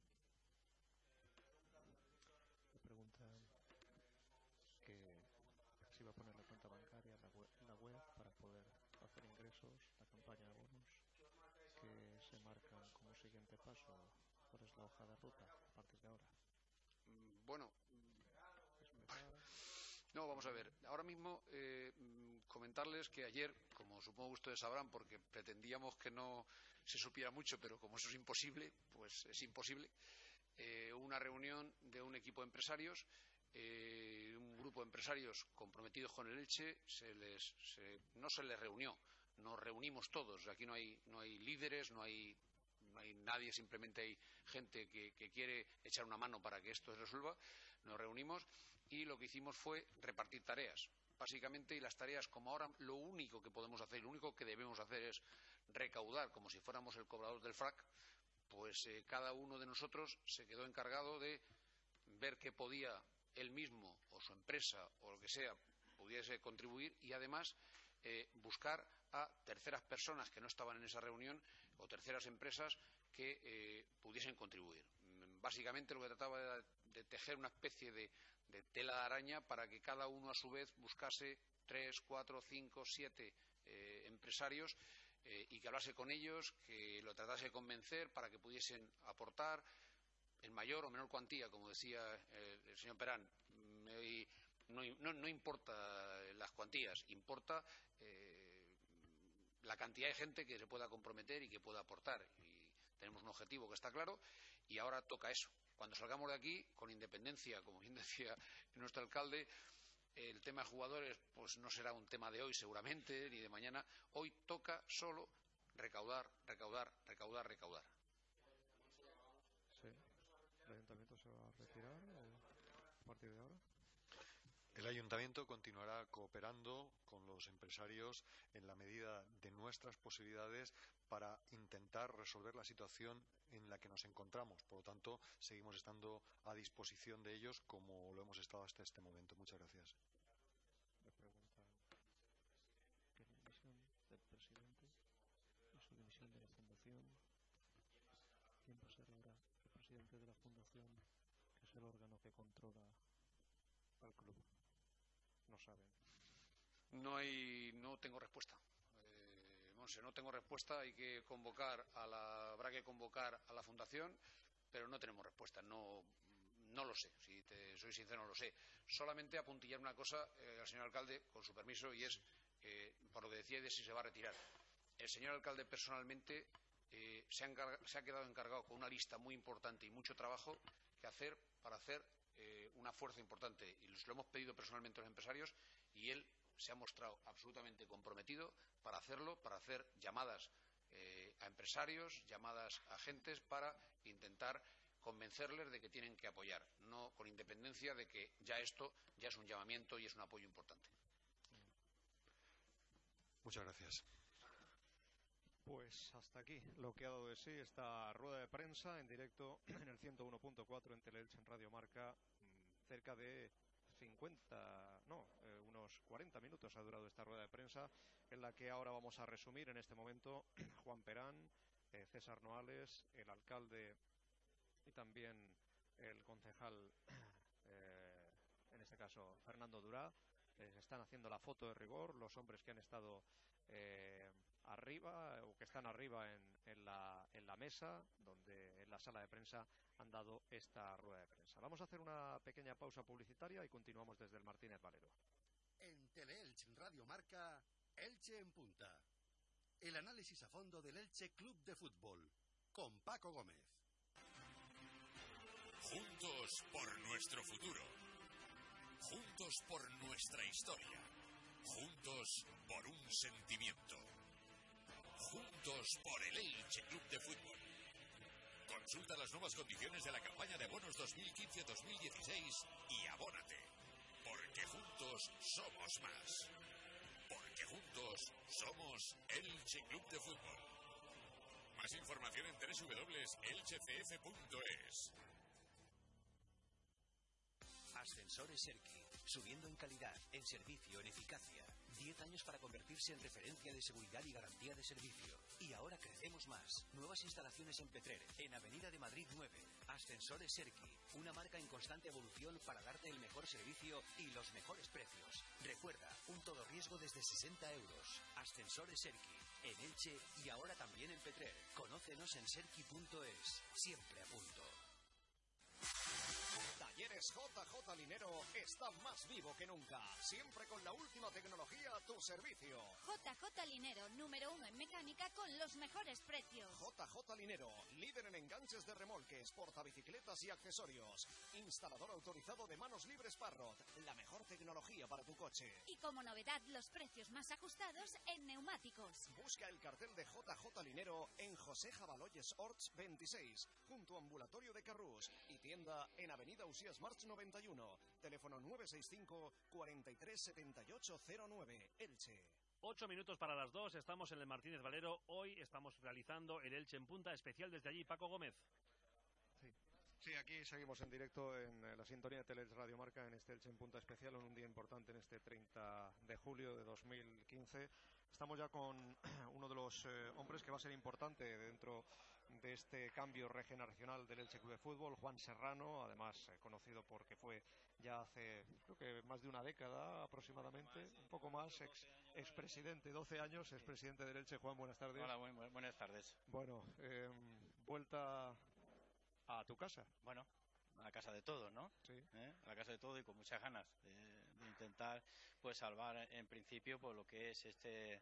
Me preguntan que si va a poner la cuenta bancaria en la web, en la web para poder hacer ingresos, la campaña de abonos, que se marcan como siguiente paso. ¿Cuál es la hoja de ruta a partir de ahora? Bueno, no, vamos a ver. Ahora mismo eh, comentarles que ayer, como supongo que ustedes sabrán, porque pretendíamos que no se supiera mucho, pero como eso es imposible, pues es imposible, eh, una reunión de un equipo de empresarios, eh, un grupo de empresarios comprometidos con el Elche, se les, se, no se les reunió, nos reunimos todos. Aquí no hay, no hay líderes, no hay, no hay nadie, simplemente hay gente que, que quiere echar una mano para que esto se resuelva. Nos reunimos y lo que hicimos fue repartir tareas, básicamente, y las tareas, como ahora lo único que podemos hacer, lo único que debemos hacer es recaudar como si fuéramos el cobrador del F R A C, pues eh, cada uno de nosotros se quedó encargado de ver qué podía él mismo o su empresa o lo que sea pudiese contribuir, y además eh, buscar a terceras personas que no estaban en esa reunión o terceras empresas que eh, pudiesen contribuir. Básicamente lo que trataba era de tejer una especie de, de tela de araña para que cada uno a su vez buscase tres, cuatro, cinco, siete eh, empresarios eh, y que hablase con ellos, que lo tratase de convencer para que pudiesen aportar en mayor o menor cuantía, como decía eh, el señor Perán. Me, no, no, no importa las cuantías, importa eh, la cantidad de gente que se pueda comprometer y que pueda aportar. Y tenemos un objetivo que está claro, y ahora toca eso. Cuando salgamos de aquí, con independencia, como bien decía nuestro alcalde, el tema de jugadores pues no será un tema de hoy seguramente, ni de mañana. Hoy toca solo recaudar, recaudar, recaudar, recaudar. Sí. ¿El ayuntamiento se va a retirar o a partir de ahora? El ayuntamiento continuará cooperando con los empresarios en la medida de nuestras posibilidades para intentar resolver la situación en la que nos encontramos. Por lo tanto, seguimos estando a disposición de ellos como lo hemos estado hasta este momento. Muchas gracias. Me preguntan qué dimisión del presidente y su dimisión de la fundación. ¿Quién va a ser ahora el presidente de la fundación, que es el órgano que controla al club? No saben. No hay, no tengo respuesta. Eh, no sé, no tengo respuesta. Hay que convocar a la, habrá que convocar a la fundación, pero no tenemos respuesta. No, no lo sé, si te soy sincero, no lo sé. Solamente apuntillar una cosa eh, al señor alcalde, con su permiso, y es, eh, por lo que decía de si se va a retirar. El señor alcalde personalmente eh, se, ha se ha quedado encargado con una lista muy importante y mucho trabajo que hacer para hacer eh, una fuerza importante. Y lo hemos pedido personalmente a los empresarios y él se ha mostrado absolutamente comprometido para hacerlo, para hacer llamadas eh, a empresarios, llamadas a agentes para intentar convencerles de que tienen que apoyar, no con independencia de que ya esto ya es un llamamiento y es un apoyo importante. Muchas gracias. Pues hasta aquí lo que ha dado de sí esta rueda de prensa en directo en el ciento uno punto cuatro en Teleelch en Radio Marca. Cerca de cincuenta, no, eh, unos cuarenta minutos ha durado esta rueda de prensa, en la que ahora vamos a resumir en este momento Juan Perán, eh, César Noales, el alcalde y también el concejal, eh, en este caso Fernando Durá. Eh, están haciendo la foto de rigor los hombres que han estado eh, arriba o que están arriba en, en, la, en la mesa, donde en la sala de prensa han dado esta rueda de prensa. Vamos a hacer una pequeña pausa publicitaria y continuamos desde el Martínez Valero. En Teleelch Radio Marca, Elche en Punta. El análisis a fondo del Elche Club de Fútbol, con Paco Gómez. Juntos por nuestro futuro. Juntos por nuestra historia. Juntos por un sentimiento. Juntos por el Elche Club de Fútbol. Consulta las nuevas condiciones de la campaña de abonos dos mil quince dos mil dieciséis y abónate. Porque juntos somos más. Porque juntos somos Elche Club de Fútbol. Más información en doble u doble u doble u punto elche c f punto es. Ascensores Serki, subiendo en calidad, en servicio, en eficacia. Diez años para convertirse en referencia de seguridad y garantía de servicio. Y ahora crecemos más. Nuevas instalaciones en Petrer, en Avenida de Madrid nueve. Ascensores Serki, una marca en constante evolución para darte el mejor servicio y los mejores precios. Recuerda, un todo riesgo desde sesenta euros. Ascensores Serki, en Elche y ahora también en Petrer. Conócenos en serki punto es. Siempre a punto. Talleres J J Linero está más vivo que nunca, siempre con la última tecnología a tu servicio. J J Linero, número uno en mecánica con los mejores precios. J J Linero, líder en enganches de remolques, portabicicletas y accesorios. Instalador autorizado de manos libres Parrot, la mejor tecnología para tu coche. Y como novedad, los precios más ajustados en neumáticos. Busca el cartel de J J Linero en José Jabaloyes Orts veintiséis, junto a Ambulatorio de Carrús, y tienda en Avenida Usías March noventa y uno, teléfono nueve seis cinco, cuarenta y tres, setenta y ocho cero nueve, Elche. Ocho minutos para las dos, estamos en el Martínez Valero. Hoy estamos realizando el Elche en Punta especial desde allí. Paco Gómez. Sí, sí, aquí seguimos en directo en la sintonía de Teleelch Radio Marca en este Elche en Punta especial, en un día importante en este treinta de julio de dos mil quince. Estamos ya con uno de los eh, hombres que va a ser importante dentro de este cambio regeneracional del Elche Club de Fútbol, Juan Serrano, además eh, conocido porque fue ya hace, creo que más de una década aproximadamente, un poco más, ex, expresidente, doce años, expresidente del Elche. Juan, buenas tardes. Hola, muy, buenas tardes. Bueno, eh, vuelta a tu casa. Bueno, a la casa de todos, ¿no? Sí. ¿Eh? A la casa de todos y con muchas ganas de, de intentar pues salvar en principio por lo que es este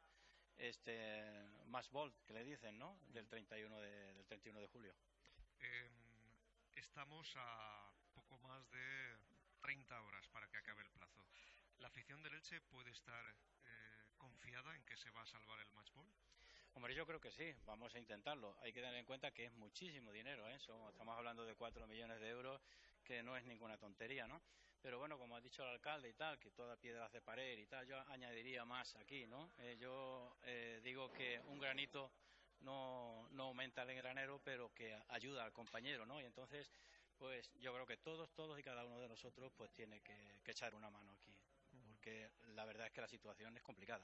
este más bold que le dicen, ¿no? Del treinta y uno de, del treinta y uno de julio. Eh, estamos a poco más de treinta horas para que acabe el plazo. ¿La afición del Elche puede estar eh, confiada en que se va a salvar el match ball? Hombre, yo creo que sí, vamos a intentarlo. Hay que tener en cuenta que es muchísimo dinero, ¿eh? Somos, estamos hablando de cuatro millones de euros, que no es ninguna tontería, ¿no? Pero bueno, como ha dicho el alcalde y tal, que toda piedra hace pared y tal, yo añadiría más aquí, ¿no? Eh, yo eh, digo que un granito no, no aumenta el granero, pero que ayuda al compañero, ¿no? Y entonces, pues yo creo que todos, todos y cada uno de nosotros, pues tiene que, que echar una mano aquí, porque la verdad es que la situación es complicada.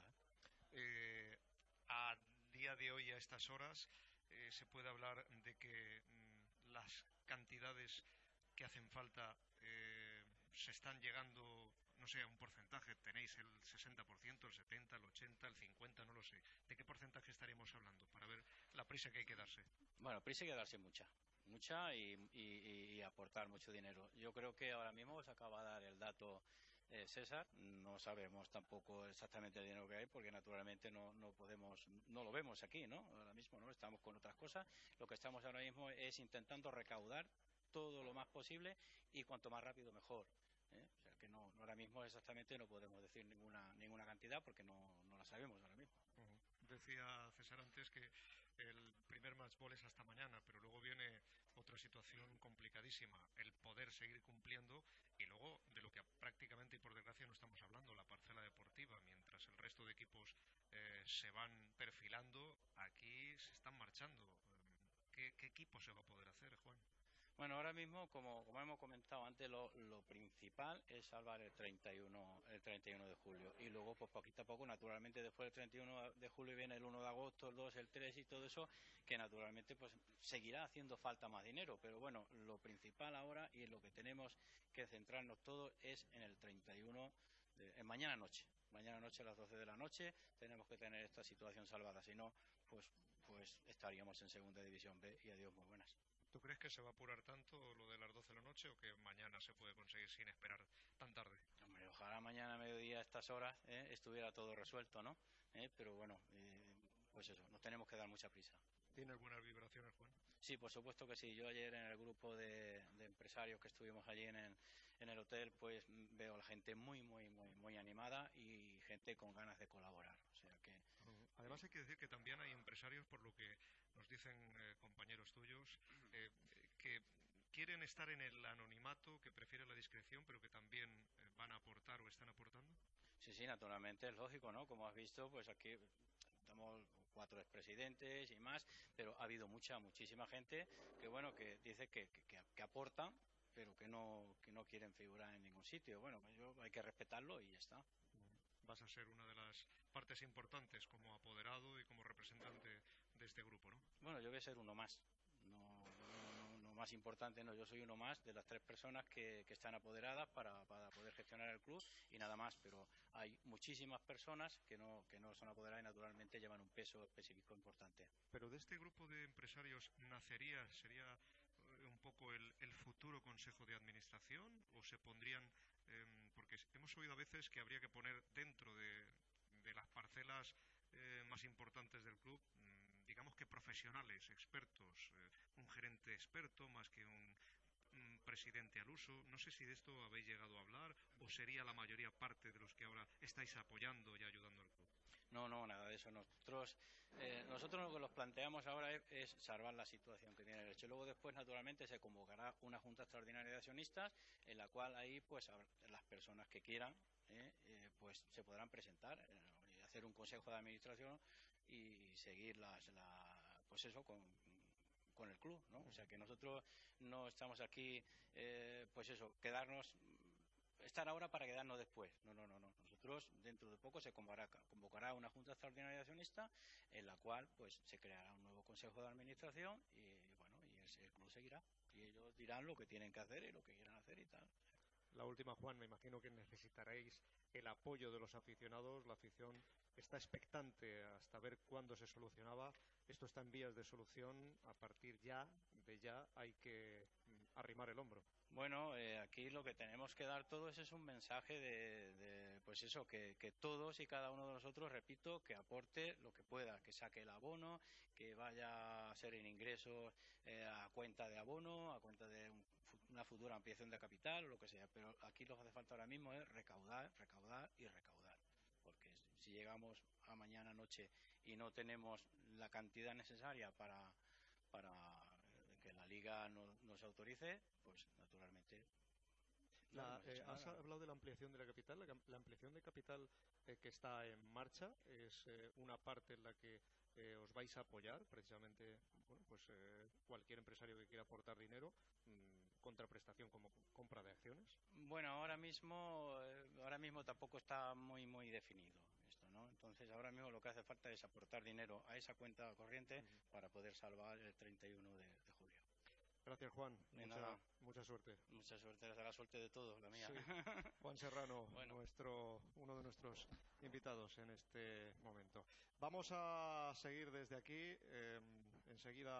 Eh, a día de hoy, a estas horas, eh, se puede hablar de que mmm, las cantidades que hacen falta eh, se están llegando, no sé, a un porcentaje. Tenéis el sesenta por ciento, el setenta por ciento, el ochenta por ciento, el cincuenta por ciento, no lo sé. ¿De qué porcentaje estaríamos hablando para ver la prisa que hay que darse? Bueno, prisa hay que darse mucha. mucha y, y, y aportar mucho dinero. Yo creo que ahora mismo os acaba de dar el dato eh, César, no sabemos tampoco exactamente el dinero que hay porque naturalmente no, no podemos, no lo vemos aquí, ¿no? Ahora mismo no estamos con otras cosas. Lo que estamos ahora mismo es intentando recaudar todo lo más posible y cuanto más rápido mejor. ¿eh? O sea que no, ahora mismo exactamente no podemos decir ninguna ninguna cantidad porque no, no la sabemos ahora mismo. Uh-huh. Decía César antes que el primer match ball es hasta mañana, pero luego viene otra situación complicadísima, el poder seguir cumpliendo y luego de lo que prácticamente y por desgracia no estamos hablando, la parcela deportiva, mientras el resto de equipos eh, se van perfilando, aquí se están marchando. ¿Qué, qué equipo se va a poder hacer, Juan? Bueno, ahora mismo, como, como hemos comentado antes, lo, lo principal es salvar el treinta y uno, el treinta y uno de julio. Y luego, pues poquito a poco, naturalmente, después del treinta y uno de julio viene el uno de agosto, el dos, el tres y todo eso, que naturalmente pues seguirá haciendo falta más dinero. Pero bueno, lo principal ahora y en lo que tenemos que centrarnos todos es en el treinta y uno, de, en mañana noche. Mañana noche a las doce de la noche tenemos que tener esta situación salvada. Si no, pues, pues estaríamos en Segunda División B y adiós, muy buenas. ¿Tú crees que se va a apurar tanto lo de las doce de la noche o que mañana se puede conseguir sin esperar tan tarde? Hombre, ojalá mañana a mediodía a estas horas ¿eh? estuviera todo resuelto, ¿no? ¿Eh? Pero bueno, eh, pues eso, nos tenemos que dar mucha prisa. ¿Tienes buenas vibraciones, Juan? Sí, por supuesto que sí. Yo ayer en el grupo de, de empresarios que estuvimos allí en el, en el hotel, pues veo a la gente muy, muy, muy, muy animada y gente con ganas de colaborar. O sea que... Además hay que decir que también hay empresarios, por lo que nos dicen eh, compañeros tuyos, eh, que quieren estar en el anonimato, que prefieren la discreción, pero que también eh, van a aportar o están aportando. Sí, sí, naturalmente es lógico, ¿no? Como has visto, pues aquí estamos cuatro expresidentes y más, pero ha habido mucha, muchísima gente que, bueno, que dice que, que, que aportan, pero que no, que no quieren figurar en ningún sitio. Bueno, pues yo, hay que respetarlo y ya está. Vas a ser una de las partes importantes como apoderado y como representante de este grupo, ¿no? Bueno, yo voy a ser uno más. No, no, no más importante, no. Yo soy uno más de las tres personas que, que están apoderadas para, para poder gestionar el club y nada más. Pero hay muchísimas personas que no, que no son apoderadas y naturalmente llevan un peso específico importante. Pero de este grupo de empresarios nacería, sería un poco el, el futuro consejo de administración o se pondrían... Eh, porque hemos oído a veces que habría que poner dentro de, de las parcelas eh, más importantes del club, mmm, digamos que profesionales, expertos, eh, un gerente experto más que un, un presidente al uso. No sé si de esto habéis llegado a hablar o sería la mayoría parte de los que ahora estáis apoyando y ayudando al club. No, no, nada de eso. Nosotros, eh, nosotros lo que nos planteamos ahora es, es salvar la situación que tiene el Elche. Luego después, naturalmente, se convocará una junta extraordinaria de accionistas en la cual ahí, pues, las personas que quieran, eh, eh, pues, se podrán presentar, eh, hacer un consejo de administración y seguir las, la, pues eso, con, con el club, ¿no? O sea que nosotros no estamos aquí, eh, pues eso, quedarnos... estar ahora para quedarnos después. No, no, no, no. Nosotros dentro de poco se convocará, convocará una junta extraordinaria de accionistas en la cual pues se creará un nuevo consejo de administración y bueno, y el, el club seguirá y ellos dirán lo que tienen que hacer y lo que quieran hacer y tal. La última, Juan, me imagino que necesitaréis el apoyo de los aficionados. La afición está expectante hasta ver cuándo se solucionaba. Esto está en vías de solución. A partir ya, de ya, hay que arrimar el hombro. Bueno, eh, aquí lo que tenemos que dar todos es un mensaje de, de pues eso, que, que todos y cada uno de nosotros, repito, que aporte lo que pueda, que saque el abono, que vaya a ser en ingresos eh, a cuenta de abono, a cuenta de un, una futura ampliación de capital o lo que sea. Pero aquí lo que hace falta ahora mismo es recaudar, recaudar y recaudar. Porque si llegamos a mañana noche y no tenemos la cantidad necesaria para... para que la Liga no, nos autorice, pues naturalmente... La, no, no eh, has hablado de la ampliación de la capital. La, la ampliación de capital eh, que está en marcha es eh, una parte en la que eh, os vais a apoyar, precisamente, bueno, pues eh, cualquier empresario que quiera aportar dinero, mmm, contraprestación como compra de acciones. Bueno, ahora mismo, eh, ahora mismo tampoco está muy, muy definido. ¿no? Entonces ahora mismo lo que hace falta es aportar dinero a esa cuenta corriente uh-huh. para poder salvar el treinta y uno de, de julio. Gracias, Juan. Mucha, mucha suerte. Mucha suerte, la suerte de todos, la mía. Sí. Juan Serrano, bueno. nuestro, uno de nuestros invitados en este momento. Vamos a seguir desde aquí. Eh, enseguida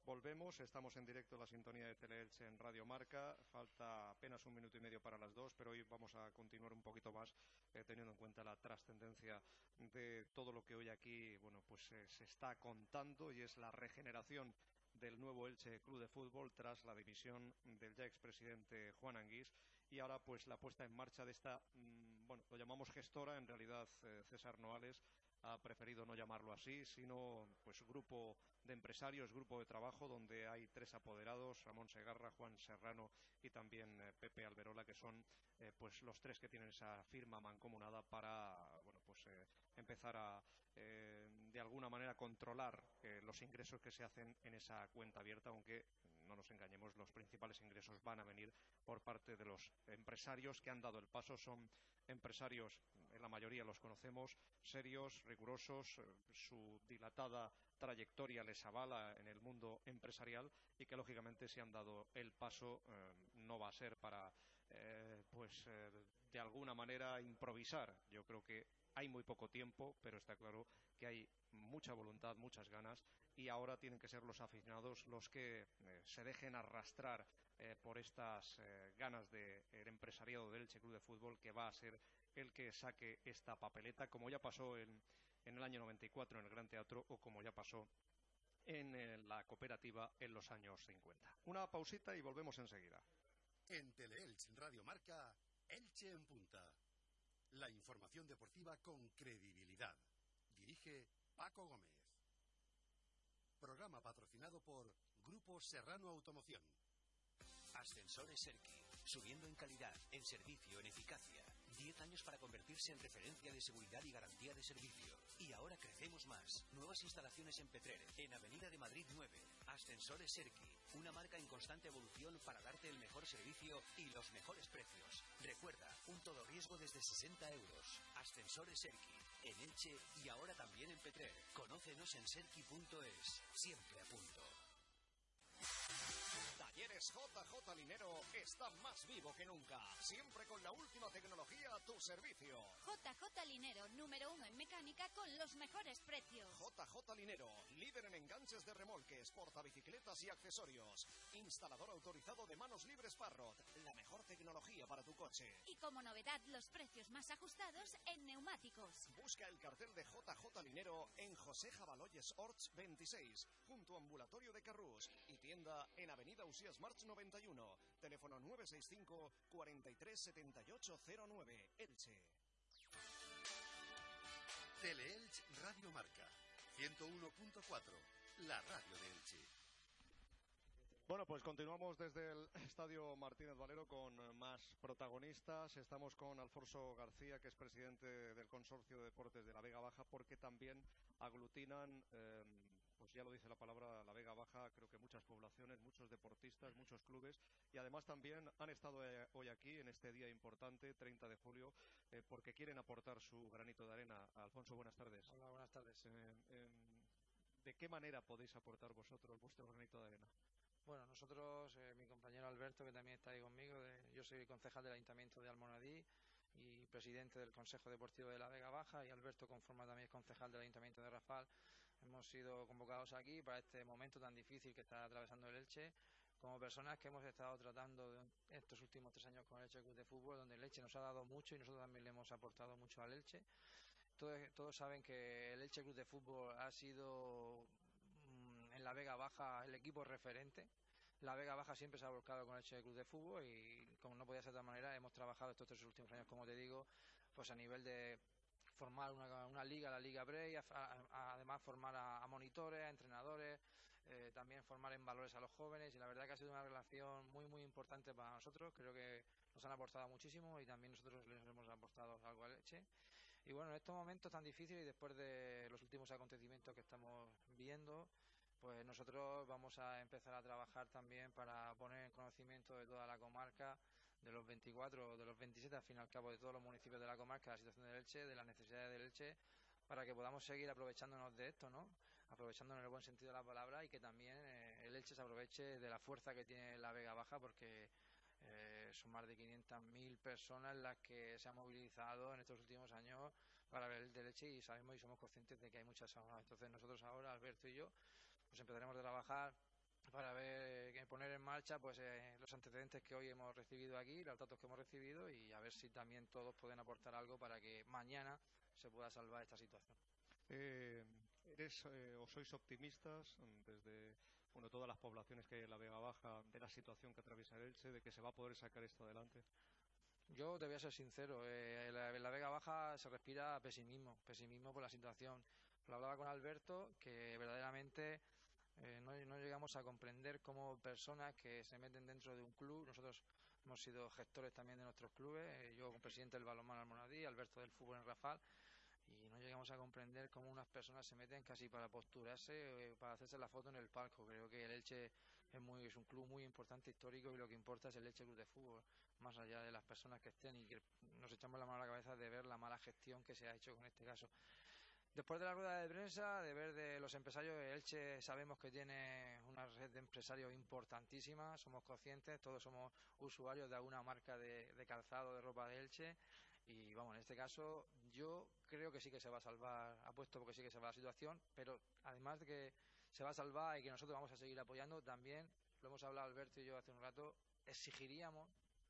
volvemos, estamos en directo en la sintonía de Teleelche en Radio Marca, falta apenas un minuto y medio para las dos, pero hoy vamos a continuar un poquito más eh, teniendo en cuenta la trascendencia de todo lo que hoy aquí, bueno, pues eh, se está contando, y es la regeneración del nuevo Elche Club de Fútbol tras la dimisión del ya expresidente Juan Anguís, y ahora pues la puesta en marcha de esta, mmm, bueno, lo llamamos gestora, en realidad eh, César Noales ha preferido no llamarlo así, sino pues grupo de empresarios, grupo de trabajo, donde hay tres apoderados, Ramón Segarra, Juan Serrano y también eh, Pepe Alberola, que son eh, pues los tres que tienen esa firma mancomunada para, bueno, pues eh, empezar a eh, de alguna manera controlar eh, los ingresos que se hacen en esa cuenta abierta, aunque no nos engañemos, los principales ingresos van a venir por parte de los empresarios que han dado el paso. Son empresarios, en la mayoría los conocemos, serios, rigurosos, eh, su dilatada trayectoria les avala en el mundo empresarial, y que lógicamente si han dado el paso eh, no va a ser para eh, pues eh, de alguna manera improvisar. Yo creo que hay muy poco tiempo, pero está claro que hay mucha voluntad, muchas ganas, y ahora tienen que ser los aficionados los que eh, se dejen arrastrar eh, por estas eh, ganas del de empresariado del Elche Club de Fútbol, que va a ser el que saque esta papeleta, como ya pasó en, en el año noventa y cuatro en el Gran Teatro, o como ya pasó en eh, la cooperativa en los años cincuenta. Una pausita y volvemos enseguida. En Teleelche Radio Marca, Elche en Punta. La información deportiva con credibilidad. Dirige Paco Gómez. Programa patrocinado por Grupo Serrano Automoción. Ascensores Serki, subiendo en calidad, en servicio, en eficacia. Diez años para convertirse en referencia de seguridad y garantía de servicio. Y ahora crecemos más. Nuevas instalaciones en Petrer, en Avenida de Madrid nueve. Ascensores Serki, una marca en constante evolución para darte el mejor servicio y los mejores precios. Recuerda, un todo riesgo desde sesenta euros. Ascensores Serki, en Elche y ahora también en Petrer. Conócenos en serki punto es. Siempre a punto. Talleres J J Linero está más vivo que nunca, siempre con la última tecnología a tu servicio. J J Linero, número uno en mecánica con los mejores precios. J J Linero, líder en enganches de remolques, portabicicletas y accesorios. Instalador autorizado de manos libres Parrot, la mejor tecnología para tu coche. Y como novedad, los precios más ajustados en neumáticos. Busca el cartel de J J Linero en José Jabaloyes Orts veintiséis, junto a Ambulatorio de Carrús, y tienda en Avenida Usías March noventa y uno, teléfono nueve seis cinco, cuarenta y tres, setenta y ocho cero nueve, Elche. Teleelche Radio Marca, ciento uno punto cuatro, la radio de Elche. Bueno, pues continuamos desde el Estadio Martínez Valero con más protagonistas. Estamos con Alfonso García, que es presidente del Consorcio de Deportes de la Vega Baja, porque también aglutinan, eh, pues ya lo dice la palabra, la Vega Baja, creo que muchas poblaciones, muchos deportistas, muchos clubes, y además también han estado eh, hoy aquí en este día importante, treinta de julio, eh, porque quieren aportar su granito de arena. Alfonso, buenas tardes. Hola, buenas tardes. Eh, eh, ¿De qué manera podéis aportar vosotros vuestro granito de arena? Bueno, nosotros, eh, mi compañero Alberto, que también está ahí conmigo, de, yo soy concejal del Ayuntamiento de Almonadí y presidente del Consejo Deportivo de la Vega Baja, y Alberto conforma también concejal del Ayuntamiento de Rafal. Hemos sido convocados aquí para este momento tan difícil que está atravesando el Elche, como personas que hemos estado tratando de estos últimos tres años con el Elche Club de Fútbol, donde el Elche nos ha dado mucho y nosotros también le hemos aportado mucho al Elche. Todos, todos saben que el Elche Club de Fútbol ha sido mmm, en la Vega Baja el equipo referente. La Vega Baja siempre se ha volcado con el Elche Club de Fútbol y, como no podía ser de otra manera, hemos trabajado estos tres últimos años, como te digo, pues a nivel de formar una, una liga, la Liga Brey, a, a, además formar a, a monitores, a entrenadores, eh, también formar en valores a los jóvenes, y la verdad que ha sido una relación muy muy importante para nosotros. Creo que nos han aportado muchísimo y también nosotros les hemos aportado algo al Elche. Y bueno, en estos momentos tan difíciles y después de los últimos acontecimientos que estamos viendo, pues nosotros vamos a empezar a trabajar también para poner en conocimiento de toda la comarca, de los veinticuatro, de los veintisiete, al fin y al cabo, de todos los municipios de la comarca, la situación del Elche, de las necesidades del Elche, para que podamos seguir aprovechándonos de esto, ¿no? Aprovechándonos en el buen sentido de la palabra, y que también eh, el Elche se aproveche de la fuerza que tiene la Vega Baja, porque eh, son más de quinientas mil personas las que se han movilizado en estos últimos años para ver el del Elche, y sabemos y somos conscientes de que hay muchas horas. Entonces nosotros ahora, Alberto y yo, pues empezaremos a trabajar para ver, que poner en marcha pues eh, los antecedentes que hoy hemos recibido aquí, los datos que hemos recibido, y a ver si también todos pueden aportar algo para que mañana se pueda salvar esta situación. Eh, ¿Eres eh, o sois optimistas desde bueno, todas las poblaciones que hay en la Vega Baja de la situación que atraviesa el Elche, de que se va a poder sacar esto adelante? Yo te voy a ser sincero, eh, en, la, en la Vega Baja se respira pesimismo, pesimismo por la situación. Lo hablaba con Alberto, que verdaderamente eh, no, no llegamos a comprender cómo personas que se meten dentro de un club, nosotros hemos sido gestores también de nuestros clubes, eh, yo como presidente del balonmano Almonadí, Alberto del fútbol en Rafal, y no llegamos a comprender cómo unas personas se meten casi para posturarse, eh, para hacerse la foto en el palco. Creo que el Elche es muy es un club muy importante, histórico, y lo que importa es el Elche Club de Fútbol, más allá de las personas que estén, y que nos echamos la mano a la cabeza de ver la mala gestión que se ha hecho con este caso. Después de la rueda de prensa, de ver de los empresarios, Elche sabemos que tiene una red de empresarios importantísima, somos conscientes, todos somos usuarios de alguna marca de, de calzado, de ropa de Elche, y vamos, en este caso yo creo que sí que se va a salvar, apuesto porque sí que se va a la situación, pero además de que se va a salvar y que nosotros vamos a seguir apoyando, también, lo hemos hablado Alberto y yo hace un rato, exigiríamos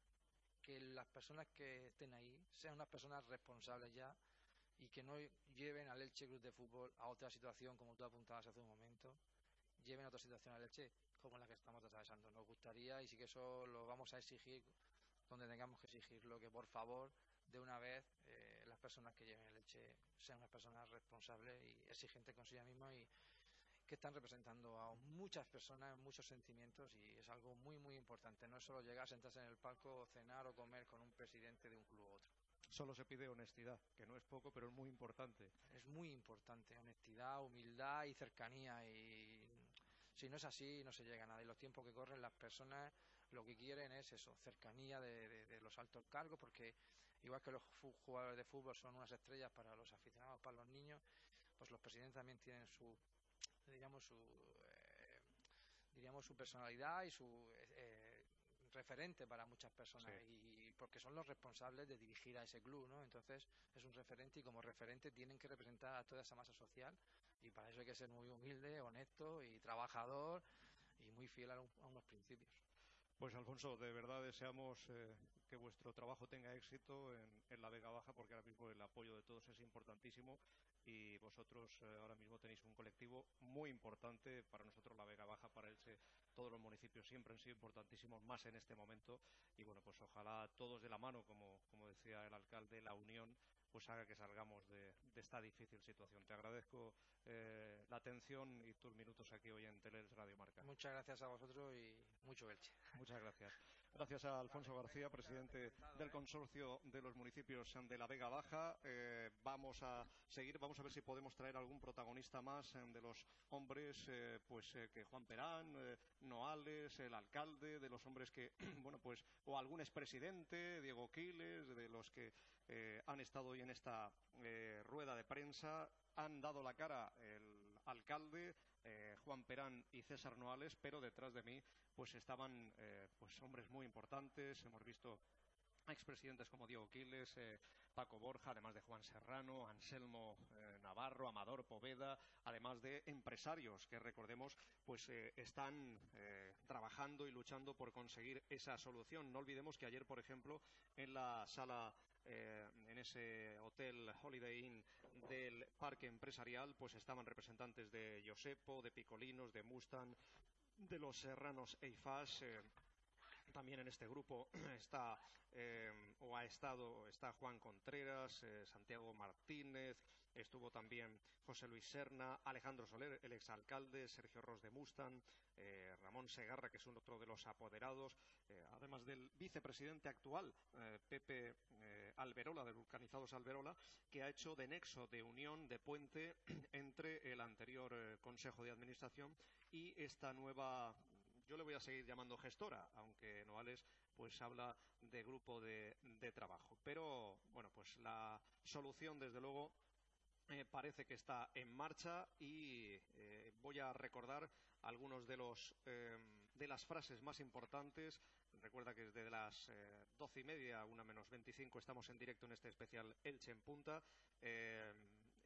que las personas que estén ahí sean unas personas responsables ya, y que no lleven al Elche Club de Fútbol a otra situación, como tú apuntabas hace un momento, lleven a otra situación al Elche como la que estamos atravesando. Nos gustaría, y sí que eso lo vamos a exigir donde tengamos que exigirlo, que por favor, de una vez, eh, las personas que lleven el Elche sean unas personas responsables y exigentes consigo mismas, y que están representando a muchas personas, muchos sentimientos, y es algo muy muy importante. No es solo llegar, sentarse en el palco, cenar o comer con un presidente de un club u otro. Solo se pide honestidad, que no es poco, pero es muy importante. Es muy importante, honestidad, humildad y cercanía, y si no es así no se llega a nada. Y los tiempos que corren, las personas lo que quieren es eso, cercanía de, de, de los altos cargos, porque igual que los jugadores de fútbol son unas estrellas para los aficionados, para los niños, pues los presidentes también tienen su, digamos, su eh, diríamos su personalidad y su eh, referente para muchas personas, sí. Y porque son los responsables de dirigir a ese club, ¿no? Entonces es un referente, y como referente tienen que representar a toda esa masa social, y para eso hay que ser muy humilde, honesto y trabajador, y muy fiel a, un, a unos principios. Pues Alfonso, de verdad deseamos eh, que vuestro trabajo tenga éxito en, en la Vega Baja, porque ahora mismo el apoyo de todos es importantísimo, y vosotros eh, ahora mismo tenéis un colectivo muy importante para nosotros, la Vega Baja, para Elche. Todos los municipios siempre han sido importantísimos, más en este momento, y bueno, pues ojalá todos de la mano, como, como decía el alcalde, la unión pues haga que salgamos de, de esta difícil situación. Te agradezco eh, la atención y tus minutos aquí hoy en Teleelch Radio Marca. Muchas gracias a vosotros y mucho Elche. Muchas gracias. Gracias a Alfonso García, presidente del consorcio de los municipios de la Vega Baja. Eh, vamos a seguir, vamos a ver si podemos traer algún protagonista más eh, de los hombres, eh, pues eh, que Juan Perán, eh, Noales, el alcalde, de los hombres que, bueno, pues, o algún expresidente, Diego Quiles, de los que eh, han estado hoy en esta eh, rueda de prensa. Han dado la cara el alcalde, eh, Juan Perán y César Noales, pero detrás de mí pues estaban eh, pues hombres muy importantes. Hemos visto a expresidentes como Diego Quiles, eh, Paco Borja, además de Juan Serrano, Anselmo eh, Navarro, Amador Poveda, además de empresarios que, recordemos, pues eh, están eh, trabajando y luchando por conseguir esa solución. No olvidemos que ayer, por ejemplo, en la sala, eh, en ese hotel Holiday Inn del Parque Empresarial, pues estaban representantes de Josepo, de Picolinos, de Mustang, de los Serranos Eiffage. Eh, También en este grupo está eh, o ha estado está Juan Contreras, eh, Santiago Martínez, estuvo también José Luis Serna, Alejandro Soler, el exalcalde, Sergio Ros de Mustang, eh, Ramón Segarra, que es otro de los apoderados, eh, además del vicepresidente actual, eh, Pepe eh, Alberola, de Vulcanizados Alberola, que ha hecho de nexo, de unión, de puente entre el anterior eh, Consejo de Administración y esta nueva... Yo le voy a seguir llamando gestora, aunque Noales pues habla de grupo de, de trabajo. Pero, bueno, pues la solución, desde luego, eh, parece que está en marcha, y eh, voy a recordar algunos de los eh, de las frases más importantes. Recuerda que desde las eh, doce y media, una menos veinticinco, estamos en directo en este especial Elche en Punta. Eh,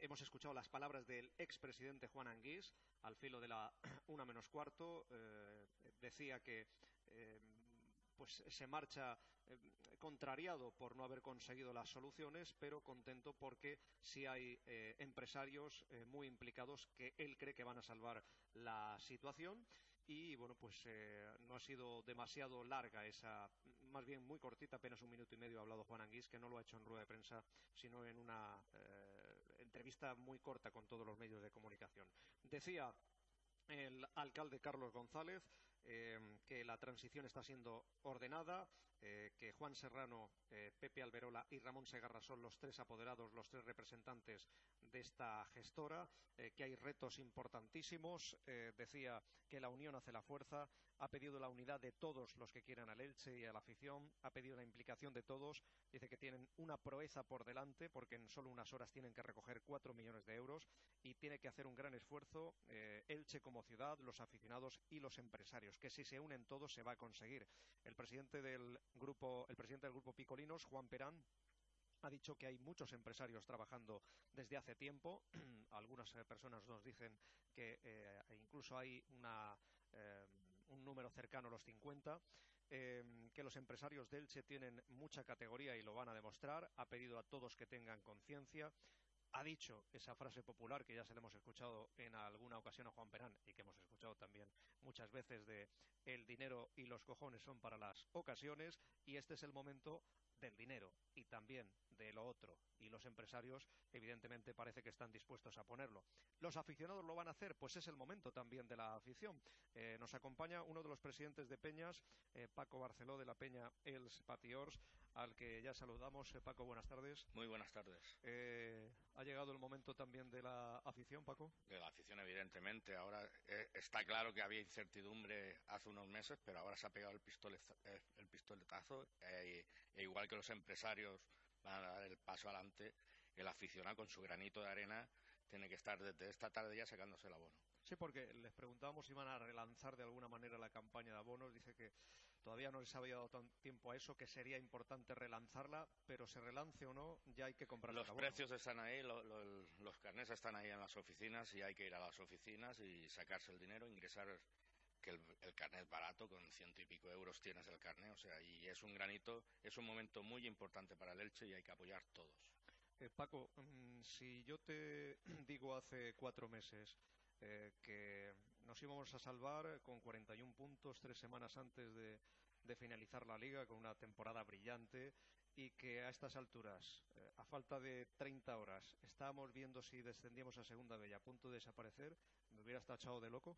hemos escuchado las palabras del expresidente Juan Anguís al filo de la una menos cuarto. Eh, decía que eh, pues se marcha eh, contrariado por no haber conseguido las soluciones, pero contento porque sí hay eh, empresarios eh, muy implicados que él cree que van a salvar la situación. Y bueno, pues eh, no ha sido demasiado larga esa, más bien muy cortita, apenas un minuto y medio ha hablado Juan Anguís, que no lo ha hecho en rueda de prensa, sino en una eh, entrevista muy corta con todos los medios de comunicación. Decía el alcalde Carlos González eh, que la transición está siendo ordenada, eh, que Juan Serrano, eh, Pepe Alberola y Ramón Segarra son los tres apoderados, los tres representantes de esta gestora, eh, que hay retos importantísimos. Eh, decía que la unión hace la fuerza, ha pedido la unidad de todos los que quieran al Elche y a la afición, ha pedido la implicación de todos. Dice que tienen una proeza por delante porque en solo unas horas tienen que recoger cuatro millones de euros y tiene que hacer un gran esfuerzo eh, Elche como ciudad, los aficionados y los empresarios, que si se unen todos se va a conseguir. El presidente del grupo, el presidente del grupo Picolinos, Juan Perán, ha dicho que hay muchos empresarios trabajando desde hace tiempo. Algunas eh, personas nos dicen que eh, incluso hay una, eh, un número cercano a los cincuenta. Eh, que los empresarios de Elche tienen mucha categoría y lo van a demostrar. Ha pedido a todos que tengan conciencia. Ha dicho esa frase popular que ya se le hemos escuchado en alguna ocasión a Juan Perán y que hemos escuchado también muchas veces, de el dinero y los cojones son para las ocasiones, y este es el momento del dinero y también de lo otro, y los empresarios evidentemente parece que están dispuestos a ponerlo. ¿Los aficionados lo van a hacer? Pues es el momento también de la afición. Eh, nos acompaña uno de los presidentes de Peñas, eh, Paco Barceló, de la Peña Els Patiors, al que ya saludamos. Eh, Paco, buenas tardes. Muy buenas tardes. Eh, ¿Ha llegado el momento también de la afición, Paco? De la afición, evidentemente. Ahora eh, está claro que había incertidumbre hace unos meses, pero ahora se ha pegado el, pistoleza, eh, el pistoletazo, eh, e igual que los empresarios van a dar el paso adelante, el aficionado con su granito de arena tiene que estar desde esta tarde ya sacándose el abono. Sí, porque les preguntábamos si iban a relanzar de alguna manera la campaña de abonos. Dice que todavía no les había dado tan tiempo a eso, que sería importante relanzarla, pero se relance o no, ya hay que comprar los el abono. Precios están ahí, lo, lo, los carnés están ahí en las oficinas y hay que ir a las oficinas y sacarse el dinero, ingresar, que el, el carnet es barato, con ciento y pico euros tienes el carnet, o sea, y es un granito, es un momento muy importante para el Elche y hay que apoyar todos. Eh, Paco, mmm, si yo te digo hace cuatro meses eh, que nos íbamos a salvar con cuarenta y un puntos tres semanas antes de, de finalizar la Liga, con una temporada brillante, y que a estas alturas, eh, a falta de treinta horas, estábamos viendo si descendíamos a Segunda B y a punto de desaparecer, ¿me hubieras tachado de loco?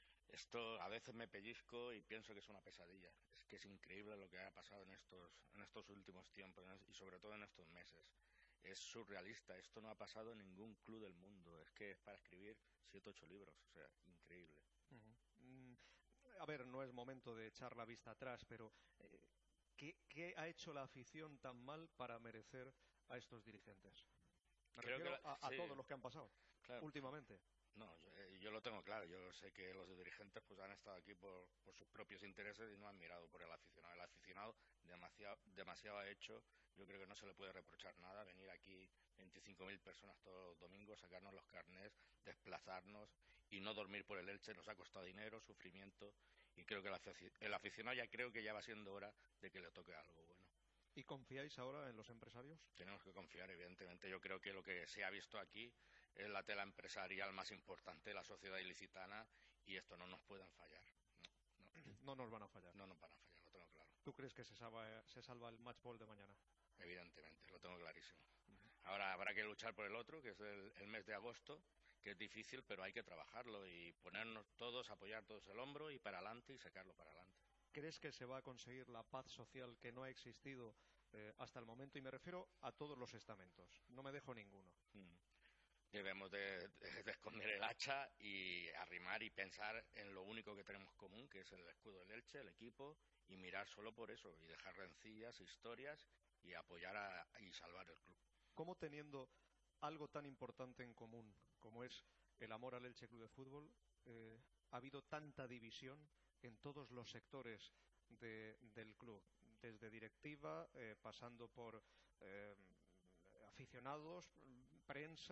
Esto a veces me pellizco y pienso que es una pesadilla. Es que es increíble lo que ha pasado en estos, en estos últimos tiempos y sobre todo en estos meses. Es surrealista, esto no ha pasado en ningún club del mundo. Es que es para escribir siete, ocho libros, o sea, increíble. Uh-huh. Mm, a ver, no es momento de echar la vista atrás, pero eh, ¿qué, ¿qué ha hecho la afición tan mal para merecer a estos dirigentes? Me Creo refiero que la, a, a sí, todos los que han pasado, claro, últimamente. No, yo, yo lo tengo claro. Yo sé que los dirigentes pues han estado aquí por, por sus propios intereses y no han mirado por el aficionado. El aficionado demasiado, demasiado ha hecho. Yo creo que no se le puede reprochar nada. Venir aquí veinticinco mil personas todos los domingos, sacarnos los carnés, desplazarnos y no dormir por el Elche nos ha costado dinero, sufrimiento, y creo que el, afic el aficionado ya creo que ya va siendo hora de que le toque algo bueno. ¿Y confiáis ahora en los empresarios? Tenemos que confiar, evidentemente. Yo creo que lo que se ha visto aquí es la tela empresarial más importante de la sociedad ilicitana y esto no nos pueden fallar. No, no. no nos van a fallar. No nos van a fallar, lo tengo claro. ¿Tú crees que se salva, se salva el match ball de mañana? Evidentemente, lo tengo clarísimo. Uh-huh. Ahora habrá que luchar por el otro, que es el, el mes de agosto, que es difícil, pero hay que trabajarlo y ponernos todos, apoyar todos el hombro y para adelante y sacarlo para adelante. ¿Crees que se va a conseguir la paz social que no ha existido eh, hasta el momento? Y me refiero a todos los estamentos, no me dejo ninguno. Hmm. Debemos de, de, de esconder el hacha y arrimar y pensar en lo único que tenemos común, que es el escudo del Elche, el equipo, y mirar solo por eso, y dejar rencillas, historias, y apoyar a, y salvar el club. ¿Cómo, teniendo algo tan importante en común como es el amor al Elche Club de Fútbol, eh, ha habido tanta división en todos los sectores de, del club, desde directiva, eh, pasando por eh, aficionados, prensa,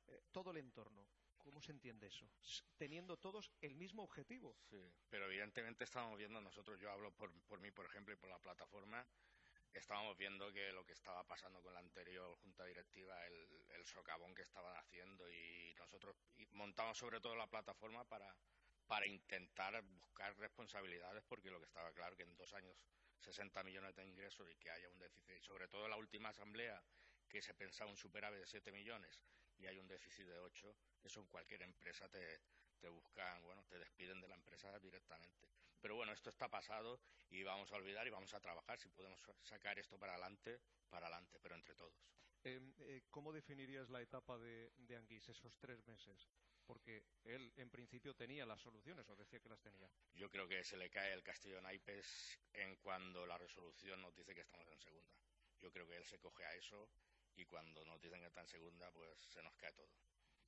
eh, todo el entorno. ¿Cómo se entiende eso? Teniendo todos el mismo objetivo. Sí, pero evidentemente estábamos viendo nosotros, yo hablo por, por mí, por ejemplo, y por la plataforma, estábamos viendo que lo que estaba pasando con la anterior junta directiva, el, el socavón que estaban haciendo, y nosotros y montamos sobre todo la plataforma para, para intentar buscar responsabilidades, porque lo que estaba claro que en dos años sesenta millones de ingresos y que haya un déficit, sobre todo en la última asamblea, que se pensaba un superávit de siete millones y hay un déficit de ocho, eso en cualquier empresa te, te buscan, bueno, te despiden de la empresa directamente. Pero bueno, esto está pasado y vamos a olvidar y vamos a trabajar. Si podemos sacar esto para adelante, para adelante, pero entre todos. Eh, eh, ¿Cómo definirías la etapa de, de Anguís, esos tres meses? Porque él, en principio, tenía las soluciones, o decía que las tenía. Yo creo que se le cae el castillo de naipes en cuando la resolución nos dice que estamos en segunda. Yo creo que él se coge a eso y cuando nos dicen que está en segunda, pues se nos cae todo.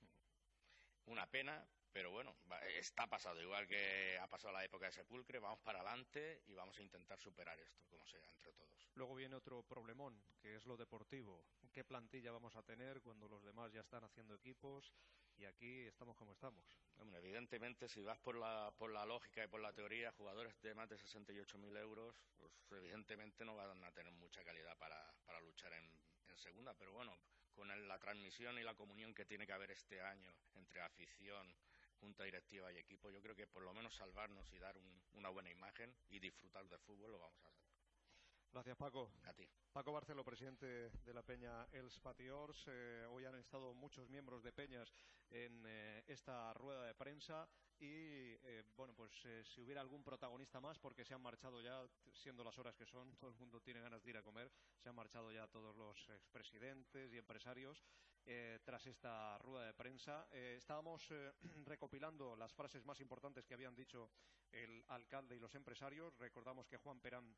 Una pena, pero bueno, está pasado. Igual que ha pasado la época de Sepulcre, vamos para adelante y vamos a intentar superar esto, como sea, entre todos. Luego viene otro problemón, que es lo deportivo. ¿Qué plantilla vamos a tener cuando los demás ya están haciendo equipos y aquí estamos como estamos? Hombre, evidentemente, si vas por la, por la lógica y por la teoría, jugadores de más de sesenta y ocho mil euros, pues evidentemente no van a tener mucha calidad para, para luchar en, en segunda, pero bueno, con el, la transmisión y la comunión que tiene que haber este año entre afición, junta directiva y equipo, yo creo que por lo menos salvarnos y dar un, una buena imagen y disfrutar de fútbol lo vamos a hacer. Gracias, Paco. A ti. Paco Barceló, presidente de la Peña Els Patiors. Eh, hoy han estado muchos miembros de Peñas en eh, esta rueda de prensa y, eh, bueno, pues eh, si hubiera algún protagonista más, porque se han marchado ya, siendo las horas que son, todo el mundo tiene ganas de ir a comer, se han marchado ya todos los expresidentes y empresarios eh, tras esta rueda de prensa. Eh, estábamos eh, recopilando las frases más importantes que habían dicho el alcalde y los empresarios. Recordamos que Juan Perán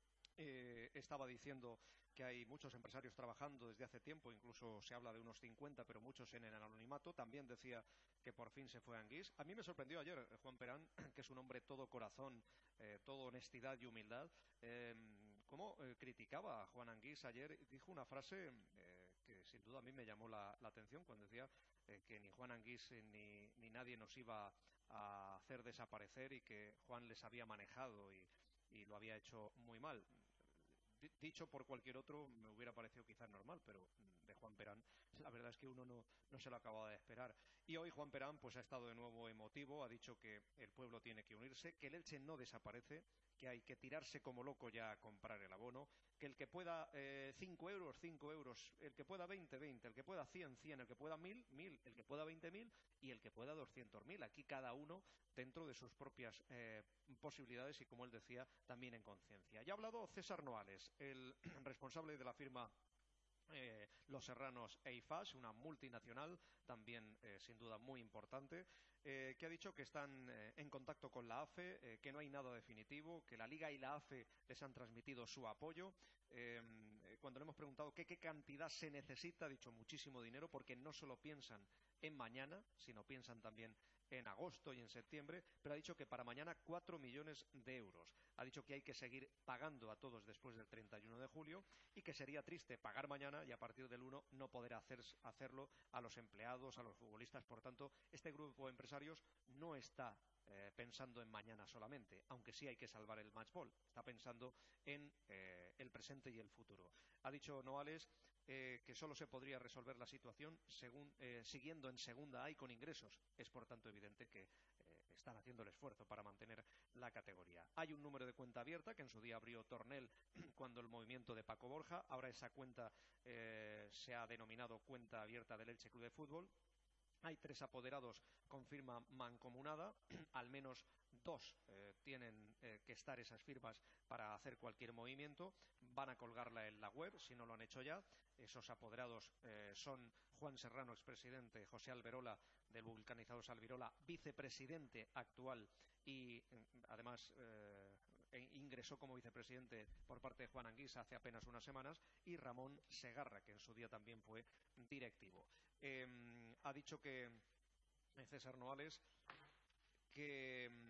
Eh, estaba diciendo que hay muchos empresarios trabajando desde hace tiempo, incluso se habla de unos cincuenta, pero muchos en el anonimato. También decía que por fin se fue a Anguís. A mí me sorprendió ayer eh, Juan Perán, que es un hombre todo corazón, eh, todo honestidad y humildad, eh, cómo eh, criticaba a Juan Anguís ayer. Dijo una frase eh, que sin duda a mí me llamó la, la atención cuando decía eh, que ni Juan Anguís eh, ni, ni nadie nos iba a hacer desaparecer y que Juan les había manejado y, y lo había hecho muy mal. Dicho por cualquier otro me hubiera parecido quizás normal, pero de Juan Perán la verdad es que uno no, no se lo acababa de esperar. Y hoy Juan Perán pues ha estado de nuevo emotivo, ha dicho que el pueblo tiene que unirse, que el Elche no desaparece, que hay que tirarse como loco ya a comprar el abono, que el que pueda eh, cinco euros, cinco euros, el que pueda veinte, veinte, el que pueda cien, cien, el que pueda mil, mil, el que pueda veinte mil y el que pueda doscientos mil. Aquí cada uno dentro de sus propias eh, posibilidades y, como él decía, también en conciencia. Ya ha hablado César Noales, el responsable de la firma Eh, Los Serranos Eiffage, una multinacional también eh, sin duda muy importante, eh, que ha dicho que están eh, en contacto con la A F E, eh, que no hay nada definitivo, que la Liga y la A F E les han transmitido su apoyo. Eh, cuando le hemos preguntado qué, qué cantidad se necesita, ha dicho muchísimo dinero, porque no solo piensan en mañana, sino piensan también en agosto y en septiembre, pero ha dicho que para mañana cuatro millones de euros. Ha dicho que hay que seguir pagando a todos después del treinta y uno de julio y que sería triste pagar mañana y a partir del uno no poder hacer, hacerlo a los empleados, a los futbolistas. Por tanto, este grupo de empresarios no está eh, pensando en mañana solamente, aunque sí hay que salvar el match ball. Está pensando en eh, el presente y el futuro. Ha dicho Noales Eh, que solo se podría resolver la situación según, eh, siguiendo en segunda A y con ingresos. Es por tanto evidente que eh, están haciendo el esfuerzo para mantener la categoría. Hay un número de cuenta abierta que en su día abrió Tornel cuando el movimiento de Paco Borja. Ahora esa cuenta eh, se ha denominado cuenta abierta del Elche Club de Fútbol. Hay tres apoderados con firma mancomunada, al menos dos eh, tienen eh, que estar esas firmas para hacer cualquier movimiento. Van a colgarla en la web, si no lo han hecho ya. Esos apoderados eh, son Juan Serrano, expresidente, José Alberola, del Vulcanizados Albirola, vicepresidente actual y eh, además eh, ingresó como vicepresidente por parte de Juan Anguís hace apenas unas semanas, y Ramón Segarra, que en su día también fue directivo. Eh, ha dicho que César Noales que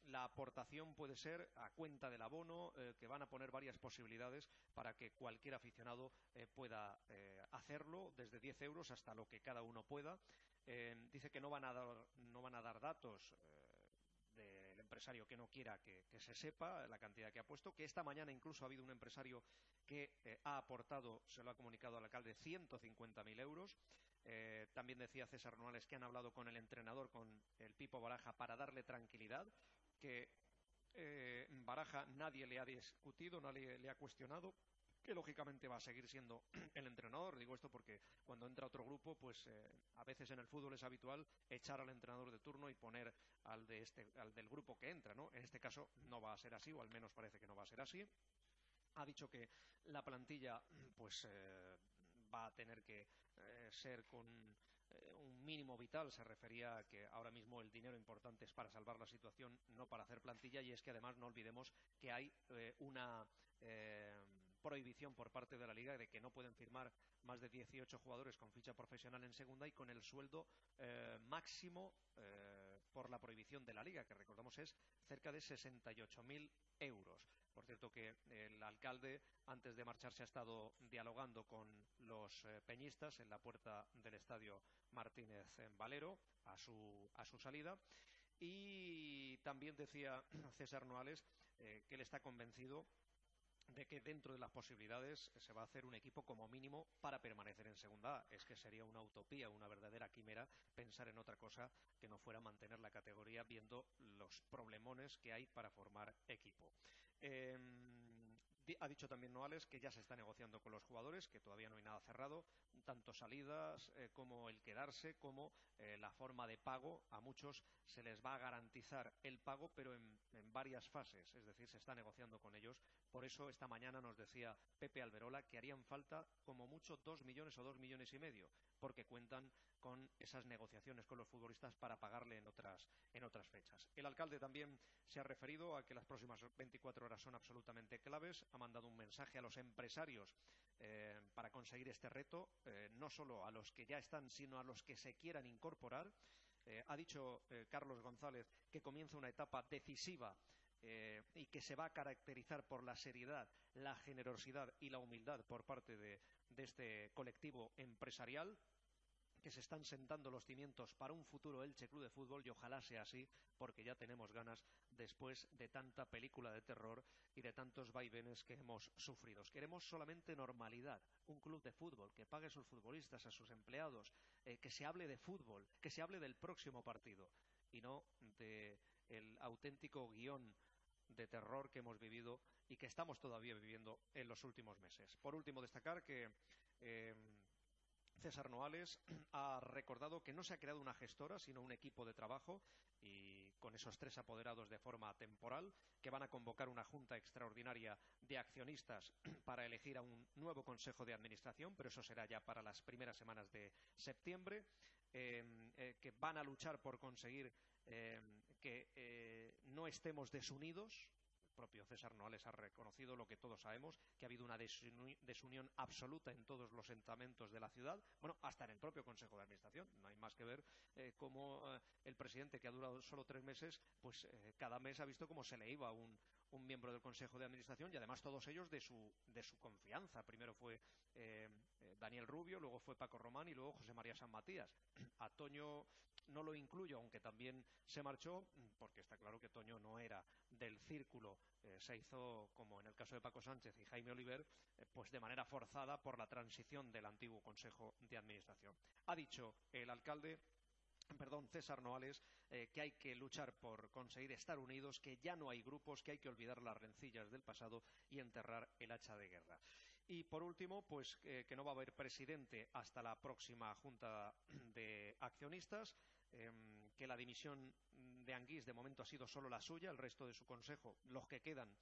la aportación puede ser a cuenta del abono, eh, que van a poner varias posibilidades para que cualquier aficionado eh, pueda eh, hacerlo, desde diez euros hasta lo que cada uno pueda. Eh, dice que no van a dar, no van a dar datos eh, del empresario que no quiera que, que se sepa la cantidad que ha puesto, que esta mañana incluso ha habido un empresario que eh, ha aportado, se lo ha comunicado al alcalde, ciento cincuenta mil euros. Eh, también decía César Nogales que han hablado con el entrenador, con el Pipo Baraja, para darle tranquilidad, que eh, Baraja nadie le ha discutido, nadie le ha cuestionado, que lógicamente va a seguir siendo el entrenador. Digo esto porque cuando entra otro grupo, pues eh, a veces en el fútbol es habitual echar al entrenador de turno y poner al de este, al del grupo que entra, ¿no? En este caso no va a ser así, o al menos parece que no va a ser así. Ha dicho que la plantilla, pues eh, va a tener que eh, ser con eh, un mínimo vital. Se refería a que ahora mismo el dinero importante es para salvar la situación, no para hacer plantilla, y es que además no olvidemos que hay eh, una eh, prohibición por parte de la Liga de que no pueden firmar más de dieciocho jugadores con ficha profesional en segunda y con el sueldo eh, máximo eh, por la prohibición de la Liga, que recordamos es cerca de sesenta y ocho mil euros. Por cierto que el alcalde, antes de marcharse, ha estado dialogando con los eh, peñistas en la puerta del estadio Martínez en Valero a su, a su salida. Y también decía César Nogales eh, que él está convencido de que dentro de las posibilidades se va a hacer un equipo como mínimo para permanecer en segunda A. Es que sería una utopía, una verdadera quimera pensar en otra cosa que no fuera mantener la categoría, viendo los problemones que hay para formar equipo. Eh, ha dicho también Nogales que ya se está negociando con los jugadores, que todavía no hay nada cerrado, tanto salidas eh, como el quedarse, como eh, la forma de pago. A muchos se les va a garantizar el pago, pero en, en varias fases, es decir, se está negociando con ellos. Por eso esta mañana nos decía Pepe Alberola que harían falta como mucho dos millones o dos millones y medio, porque cuentan con esas negociaciones con los futbolistas para pagarle en otras, en otras fechas. El alcalde también se ha referido a que las próximas veinticuatro horas son absolutamente claves. Ha mandado un mensaje a los empresarios eh, para conseguir este reto, eh, no solo a los que ya están, sino a los que se quieran incorporar. Eh, ha dicho eh, Carlos González que comienza una etapa decisiva eh, y que se va a caracterizar por la seriedad, la generosidad y la humildad por parte de, de este colectivo empresarial, que se están sentando los cimientos para un futuro Elche Club de Fútbol, y ojalá sea así, porque ya tenemos ganas después de tanta película de terror y de tantos vaivenes que hemos sufrido. Queremos solamente normalidad, un club de fútbol que pague a sus futbolistas, a sus empleados, eh, que se hable de fútbol, que se hable del próximo partido y no del auténtico guión de terror que hemos vivido y que estamos todavía viviendo en los últimos meses. Por último, destacar que eh, César Nogales ha recordado que no se ha creado una gestora, sino un equipo de trabajo, y con esos tres apoderados de forma temporal, que van a convocar una junta extraordinaria de accionistas para elegir a un nuevo consejo de administración, pero eso será ya para las primeras semanas de septiembre, eh, eh, que van a luchar por conseguir eh, que eh, no estemos desunidos. El propio César Nogales ha reconocido lo que todos sabemos, que ha habido una desuni desunión absoluta en todos los estamentos de la ciudad, bueno, hasta en el propio Consejo de Administración. No hay más que ver eh, cómo eh, el presidente, que ha durado solo tres meses, pues eh, cada mes ha visto cómo se le iba un, un miembro del Consejo de Administración, y además todos ellos de su, de su confianza. Primero fue eh, eh, Daniel Rubio, luego fue Paco Román y luego José María San Matías. A Toño no lo incluyo, aunque también se marchó, porque está claro que Toño no era del círculo. Eh, se hizo, como en el caso de Paco Sánchez y Jaime Oliver, eh, pues de manera forzada por la transición del antiguo Consejo de Administración. Ha dicho el alcalde, perdón, César Nogales, eh, que hay que luchar por conseguir estar unidos, que ya no hay grupos, que hay que olvidar las rencillas del pasado y enterrar el hacha de guerra. Y por último, pues eh, que no va a haber presidente hasta la próxima junta de accionistas, eh, que la dimisión de Anguís de momento ha sido solo la suya, el resto de su consejo, los que quedan,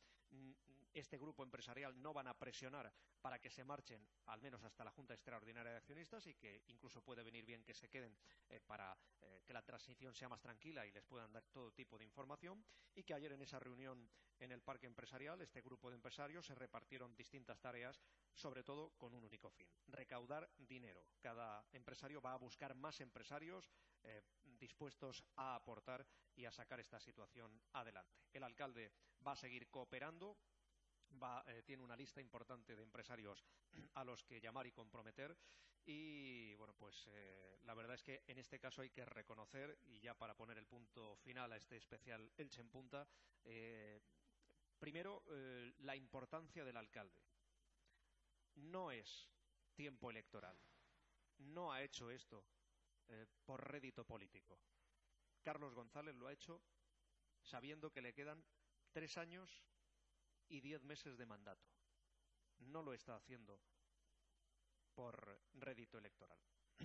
este grupo empresarial, no van a presionar para que se marchen, al menos hasta la Junta Extraordinaria de Accionistas, y que incluso puede venir bien que se queden eh, para eh, que la transición sea más tranquila y les puedan dar todo tipo de información. Y que ayer en esa reunión en el Parque Empresarial, este grupo de empresarios se repartieron distintas tareas, sobre todo con un único fin: recaudar dinero. Cada empresario va a buscar más empresarios eh, dispuestos a aportar y a sacar esta situación adelante. El alcalde va a seguir cooperando. Va, eh, tiene una lista importante de empresarios a los que llamar y comprometer y bueno pues eh, la verdad es que en este caso hay que reconocer, y ya para poner el punto final a este especial Elche en Punta, eh, primero eh, la importancia del alcalde. No es tiempo electoral, no ha hecho esto eh, por rédito político. Carlos González lo ha hecho sabiendo que le quedan tres años y diez meses de mandato. No lo está haciendo por rédito electoral.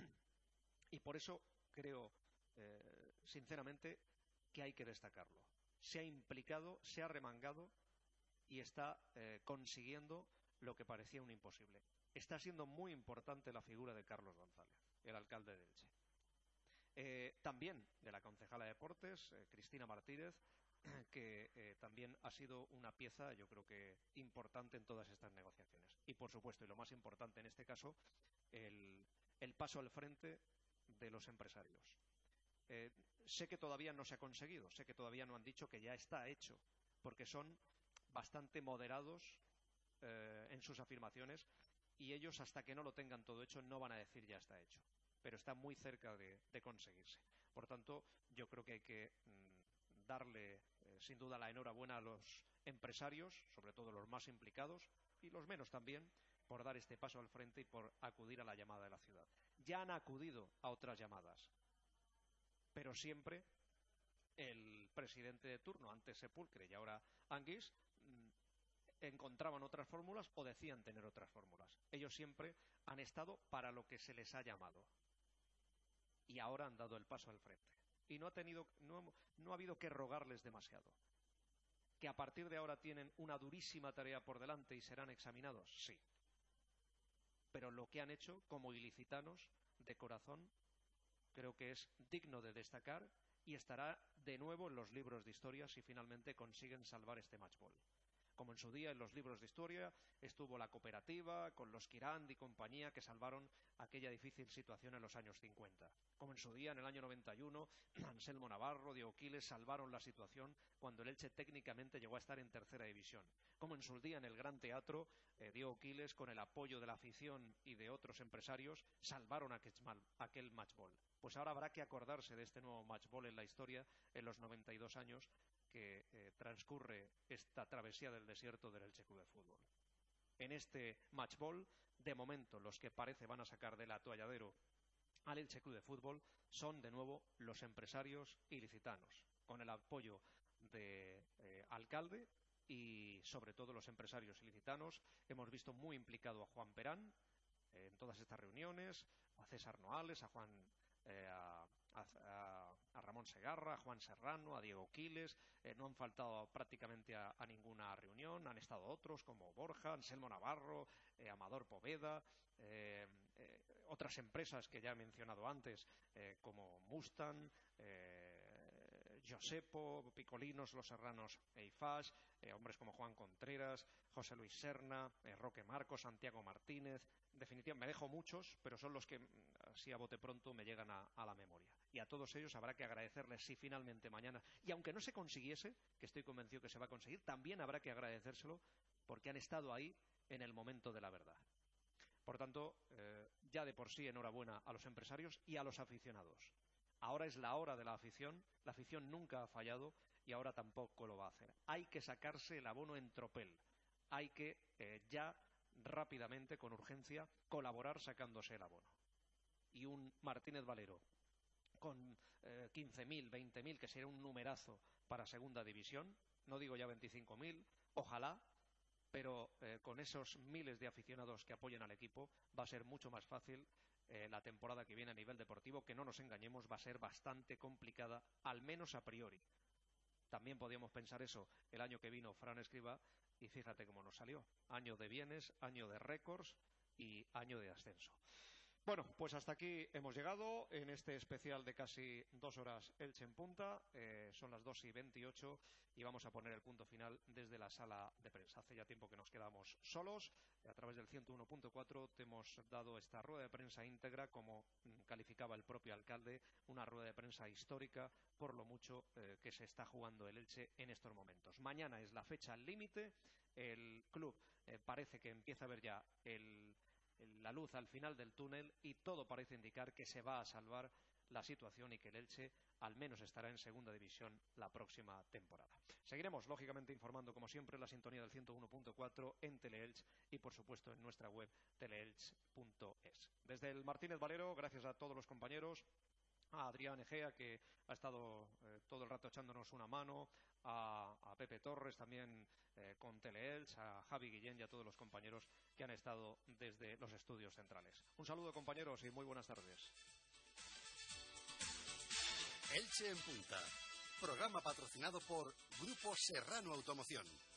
Y por eso creo, eh, sinceramente, que hay que destacarlo. Se ha implicado, se ha remangado y está eh, consiguiendo lo que parecía un imposible. Está siendo muy importante la figura de Carlos González, el alcalde de Elche. Eh, también de la concejala de Deportes, eh, Cristina Martínez, que eh, también ha sido una pieza, yo creo que importante en todas estas negociaciones. Y por supuesto, y lo más importante en este caso, el, el paso al frente de los empresarios. Eh, sé que todavía no se ha conseguido, sé que todavía no han dicho que ya está hecho, porque son bastante moderados eh, en sus afirmaciones, y ellos, hasta que no lo tengan todo hecho, no van a decir ya está hecho, pero está muy cerca de, de conseguirse. Por tanto, yo creo que hay que mmm, darle eh, sin duda la enhorabuena a los empresarios, sobre todo los más implicados y los menos también, por dar este paso al frente y por acudir a la llamada de la ciudad. Ya han acudido a otras llamadas, pero siempre el presidente de turno, antes Sepulcre y ahora Anguis, mmm, encontraban otras fórmulas o decían tener otras fórmulas. Ellos siempre han estado para lo que se les ha llamado y ahora han dado el paso al frente. Y no ha tenido, no, no ha habido que rogarles demasiado. ¿Que a partir de ahora tienen una durísima tarea por delante y serán examinados? Sí. Pero lo que han hecho como ilicitanos de corazón creo que es digno de destacar y estará de nuevo en los libros de historia si finalmente consiguen salvar este matchball. Como en su día en los libros de historia estuvo la cooperativa con los Quirand y compañía que salvaron aquella difícil situación en los años cincuenta. Como en su día en el año noventa y uno Anselmo Navarro, Diego Quiles salvaron la situación cuando el Elche técnicamente llegó a estar en tercera división. Como en su día en el Gran Teatro, eh, Diego Quiles con el apoyo de la afición y de otros empresarios salvaron aquel, aquel matchball. Pues ahora habrá que acordarse de este nuevo matchball en la historia en los noventa y dos años que eh, transcurre esta travesía del desierto del Elche Club de Fútbol. En este matchball, de momento, los que parece van a sacar del atolladero al Elche Club de Fútbol son de nuevo los empresarios ilicitanos, con el apoyo de eh, alcalde y sobre todo los empresarios ilicitanos. Hemos visto muy implicado a Juan Perán eh, en todas estas reuniones, a César Noales, a Juan eh, a, a, a Ramón Segarra, a Juan Serrano, a Diego Quiles. Eh, no han faltado prácticamente a, a ninguna reunión. Han estado otros como Borja, Anselmo Navarro, eh, Amador Poveda, eh, eh, otras empresas que ya he mencionado antes, eh, como Mustang, eh, Josepo, Picolinos, Los Serranos e Ifash, eh, hombres como Juan Contreras, José Luis Serna, eh, Roque Marcos, Santiago Martínez. En definitiva, me dejo muchos, pero son los que, así a bote pronto, me llegan a, a la memoria. Y a todos ellos habrá que agradecerles si finalmente mañana, y aunque no se consiguiese, que estoy convencido que se va a conseguir, también habrá que agradecérselo porque han estado ahí en el momento de la verdad. Por tanto, eh, ya de por sí enhorabuena a los empresarios y a los aficionados. Ahora es la hora de la afición, la afición nunca ha fallado y ahora tampoco lo va a hacer. Hay que sacarse el abono en tropel, hay que eh, ya rápidamente, con urgencia, colaborar sacándose el abono. Y un Martínez Valero con eh, quince mil, veinte mil, que sería un numerazo para segunda división, no digo ya veinticinco mil, ojalá, pero eh, con esos miles de aficionados que apoyen al equipo va a ser mucho más fácil eh, la temporada que viene a nivel deportivo, que no nos engañemos, va a ser bastante complicada, al menos a priori. También podíamos pensar eso el año que vino Fran Escribá y fíjate cómo nos salió. Año de bienes, año de récords y año de ascenso. Bueno, pues hasta aquí hemos llegado en este especial de casi dos horas Elche en punta. Eh, son las dos y veintiocho y vamos a poner el punto final desde la sala de prensa. Hace ya tiempo que nos quedamos solos. A través del ciento uno punto cuatro te hemos dado esta rueda de prensa íntegra, como calificaba el propio alcalde, una rueda de prensa histórica por lo mucho eh, que se está jugando el Elche en estos momentos. Mañana es la fecha límite. El club eh, parece que empieza a ver ya el... la luz al final del túnel y todo parece indicar que se va a salvar la situación y que el Elche al menos estará en segunda división la próxima temporada. Seguiremos lógicamente informando como siempre en la sintonía del ciento uno punto cuatro en Teleelch y por supuesto en nuestra web teleelch punto es. Desde el Martínez Valero, gracias a todos los compañeros, a Adrián Egea, que ha estado eh, todo el rato echándonos una mano, a, a Pepe Torres también eh, con Teleelch, a Javi Guillén y a todos los compañeros que han estado desde los estudios centrales. Un saludo, compañeros, y muy buenas tardes. Elche en punta, programa patrocinado por Grupo Serrano Automoción.